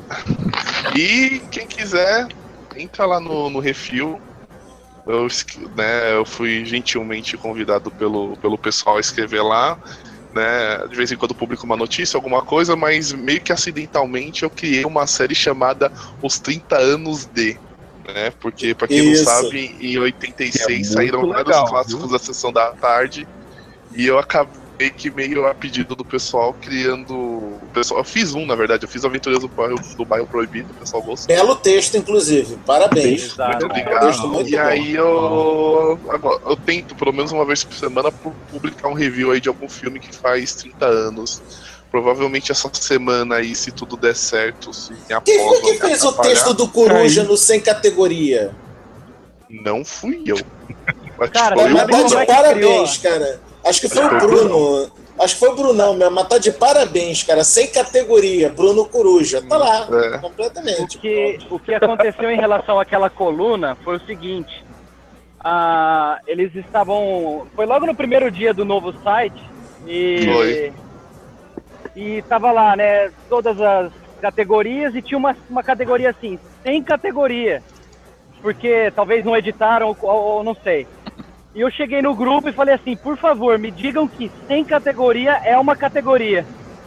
S6: E quem quiser, entra lá no, no Refil. Eu, né, eu fui gentilmente convidado pelo, pelo pessoal a escrever lá. Né, de vez em quando publico uma notícia, alguma coisa, mas meio que acidentalmente eu criei uma série chamada Os trinta Anos de, né, porque pra quem Isso. não sabe, em oitenta e seis é saíram vários clássicos viu? da Sessão da Tarde, e eu acabei que meio a pedido do pessoal criando, o pessoal, eu fiz um na verdade, eu fiz Aventureiros do Bairro, do Bairro Proibido, o pessoal gostou.
S11: Belo texto, inclusive, parabéns.
S6: Exato. Muito obrigado. Muito e bom. aí eu, agora, eu tento, pelo menos uma vez por semana, publicar um review aí de algum filme que faz trinta anos. Provavelmente essa semana aí, se tudo der certo, se minha
S11: Quem foi que fez o texto do Coruja no Sem Categoria?
S6: Não fui eu.
S11: Cara, mas tá de parabéns, cara. Acho que foi o Bruno. Acho que foi o Brunão mesmo, mas tá de parabéns, cara. Sem categoria, Bruno Coruja. Tá lá, é. completamente.
S14: O que, o que aconteceu em relação àquela coluna foi o seguinte. Ah, eles estavam... Foi logo no primeiro dia do novo site. E... Foi. E tava lá, né, todas as categorias e tinha uma, uma categoria assim, sem categoria. Porque talvez não editaram ou, ou não sei. E eu cheguei no grupo e falei assim, por favor, me digam que sem categoria é uma categoria.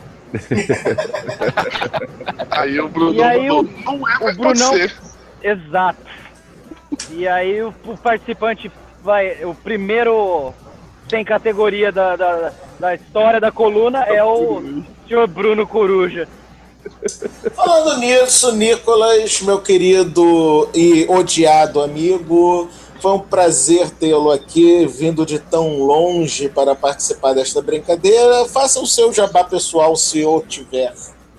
S6: Aí o Bruno
S14: e aí o,
S6: não é mais
S14: o Brunão,
S6: pode ser.
S14: Exato. E aí o, o participante vai, o primeiro sem categoria da, da, da história da coluna é o senhor Bruno Coruja.
S11: Falando nisso, Nicolas, meu querido e odiado amigo, foi um prazer tê-lo aqui, vindo de tão longe para participar desta brincadeira. Faça o seu jabá pessoal, se eu tiver.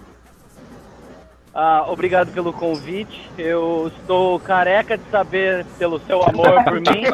S14: Ah, obrigado pelo convite. Eu estou careca de saber pelo seu amor por mim.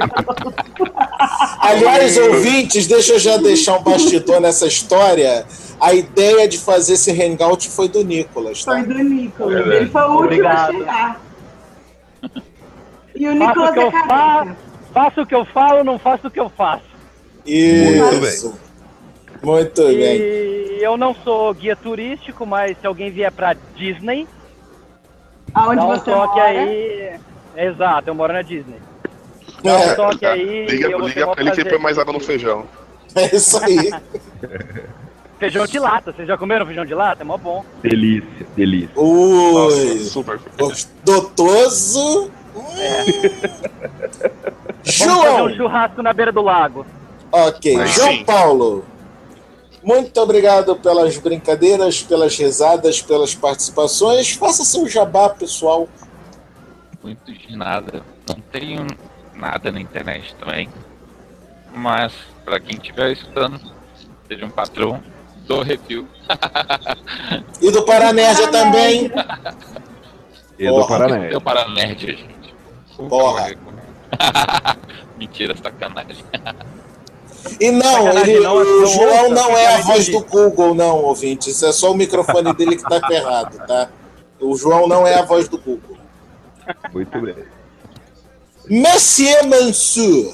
S11: Aliás, ouvintes, deixa eu já deixar um bastidor nessa história. A ideia de fazer esse hangout foi do Nicolas. Tá?
S9: Foi do Nicolas. Ele foi o último a chegar. E o Nicolas
S14: faço, o que eu fa faço o que eu falo, não faço o que eu faço.
S11: Isso. Muito
S14: e
S11: bem.
S14: Eu não sou guia turístico, mas se alguém vier pra Disney...
S9: Aonde
S14: dá um
S9: você
S14: toque
S9: mora?
S14: Aí... Exato, eu moro na Disney. Dá
S11: É.
S14: um toque aí...
S6: Liga,
S14: eu vou
S6: liga pra ele que ele põe mais água no feijão.
S11: É isso aí.
S14: Feijão de lata, vocês já comeram feijão de lata? É mó bom.
S10: Delícia, delícia.
S11: Ui,
S6: Nossa, super.
S11: gostoso.
S14: Vamos
S11: João.
S14: fazer um churrasco na beira do lago.
S11: Ok,
S6: Mas
S11: João
S6: sim.
S11: Paulo. Muito obrigado pelas brincadeiras, pelas risadas, pelas participações. Faça seu jabá, pessoal.
S12: Muito de nada. Não tenho nada na internet também. Mas, pra quem estiver escutando, seja um patrão do Refil.
S11: E do Paranerdia também.
S10: E do Paraná.
S12: Do Paranerdia, gente.
S11: Porra.
S12: Mentira, sacanagem.
S11: E não,
S14: Sacanagem,
S11: ele,
S14: não,
S11: o
S14: eu
S11: João
S14: ouço,
S11: não
S14: eu
S11: é a
S14: quero
S11: voz
S14: entendi.
S11: do Google, não, ouvinte. Isso é só o microfone dele que tá ferrado, tá? O João não é a voz do Google.
S10: Muito bem.
S11: Monsieur Mansur,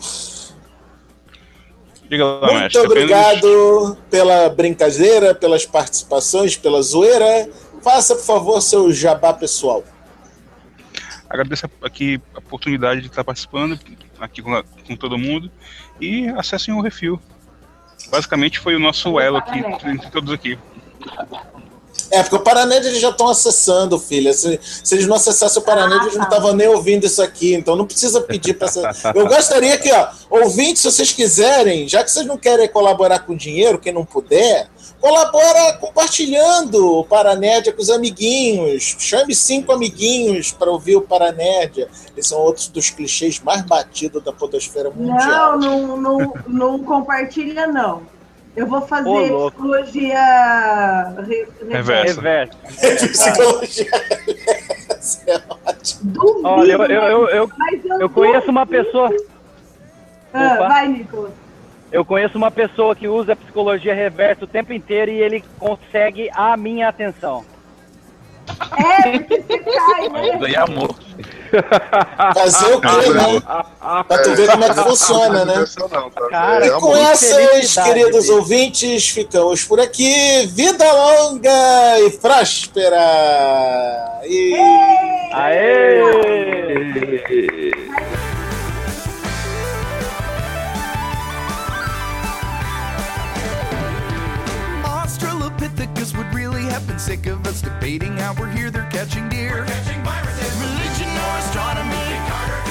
S13: Diga lá,
S11: muito
S13: mestre.
S11: obrigado pela brincadeira, pelas participações, pela zoeira. Faça, por favor, seu jabá pessoal.
S13: Agradeço aqui a oportunidade de estar participando aqui com, a- com todo mundo e acessem o Refil. Basicamente foi o nosso elo aqui, entre todos aqui.
S11: É, porque o Paranédia eles já estão acessando, filha. Se, se eles não acessassem o Paranédia, eles não estavam nem ouvindo isso aqui. Então não precisa pedir para acessar. Eu gostaria que, ó, ouvintes, se vocês quiserem, já que vocês não querem colaborar com dinheiro, quem não puder, colabora compartilhando o Paranédia com os amiguinhos. Chame cinco amiguinhos para ouvir o Paranédia. Esses são outros dos clichês mais batidos da podosfera mundial.
S9: Não, não, não, não compartilha, não. Eu vou fazer
S14: Ô,
S9: psicologia re-
S13: Reversa.
S14: Reverso.
S11: Psicologia reversa é ótimo.
S9: Duvido,
S14: Olha, eu, eu, eu, eu,
S9: mas eu
S14: eu conheço uma
S9: duvido.
S14: pessoa.
S9: Ah,
S14: Opa.
S9: vai, Nicolas.
S14: Eu conheço uma pessoa que usa psicologia reversa o tempo inteiro e ele consegue a minha atenção.
S9: É, porque você cai, né?
S12: Ganhei amor.
S11: Fazer o quê, né? Pra tu ver como é que funciona, né?
S14: Cara,
S11: E com
S14: que
S11: essas,
S14: felicidade,
S11: queridos
S14: bicho.
S11: ouvintes, ficamos por aqui. Vida longa e próspera! E...
S14: Aê!
S1: Australopithecus would really have been sick of us debating how we're here, they're catching deer. We're catching viruses. Religion or astronomy. Carter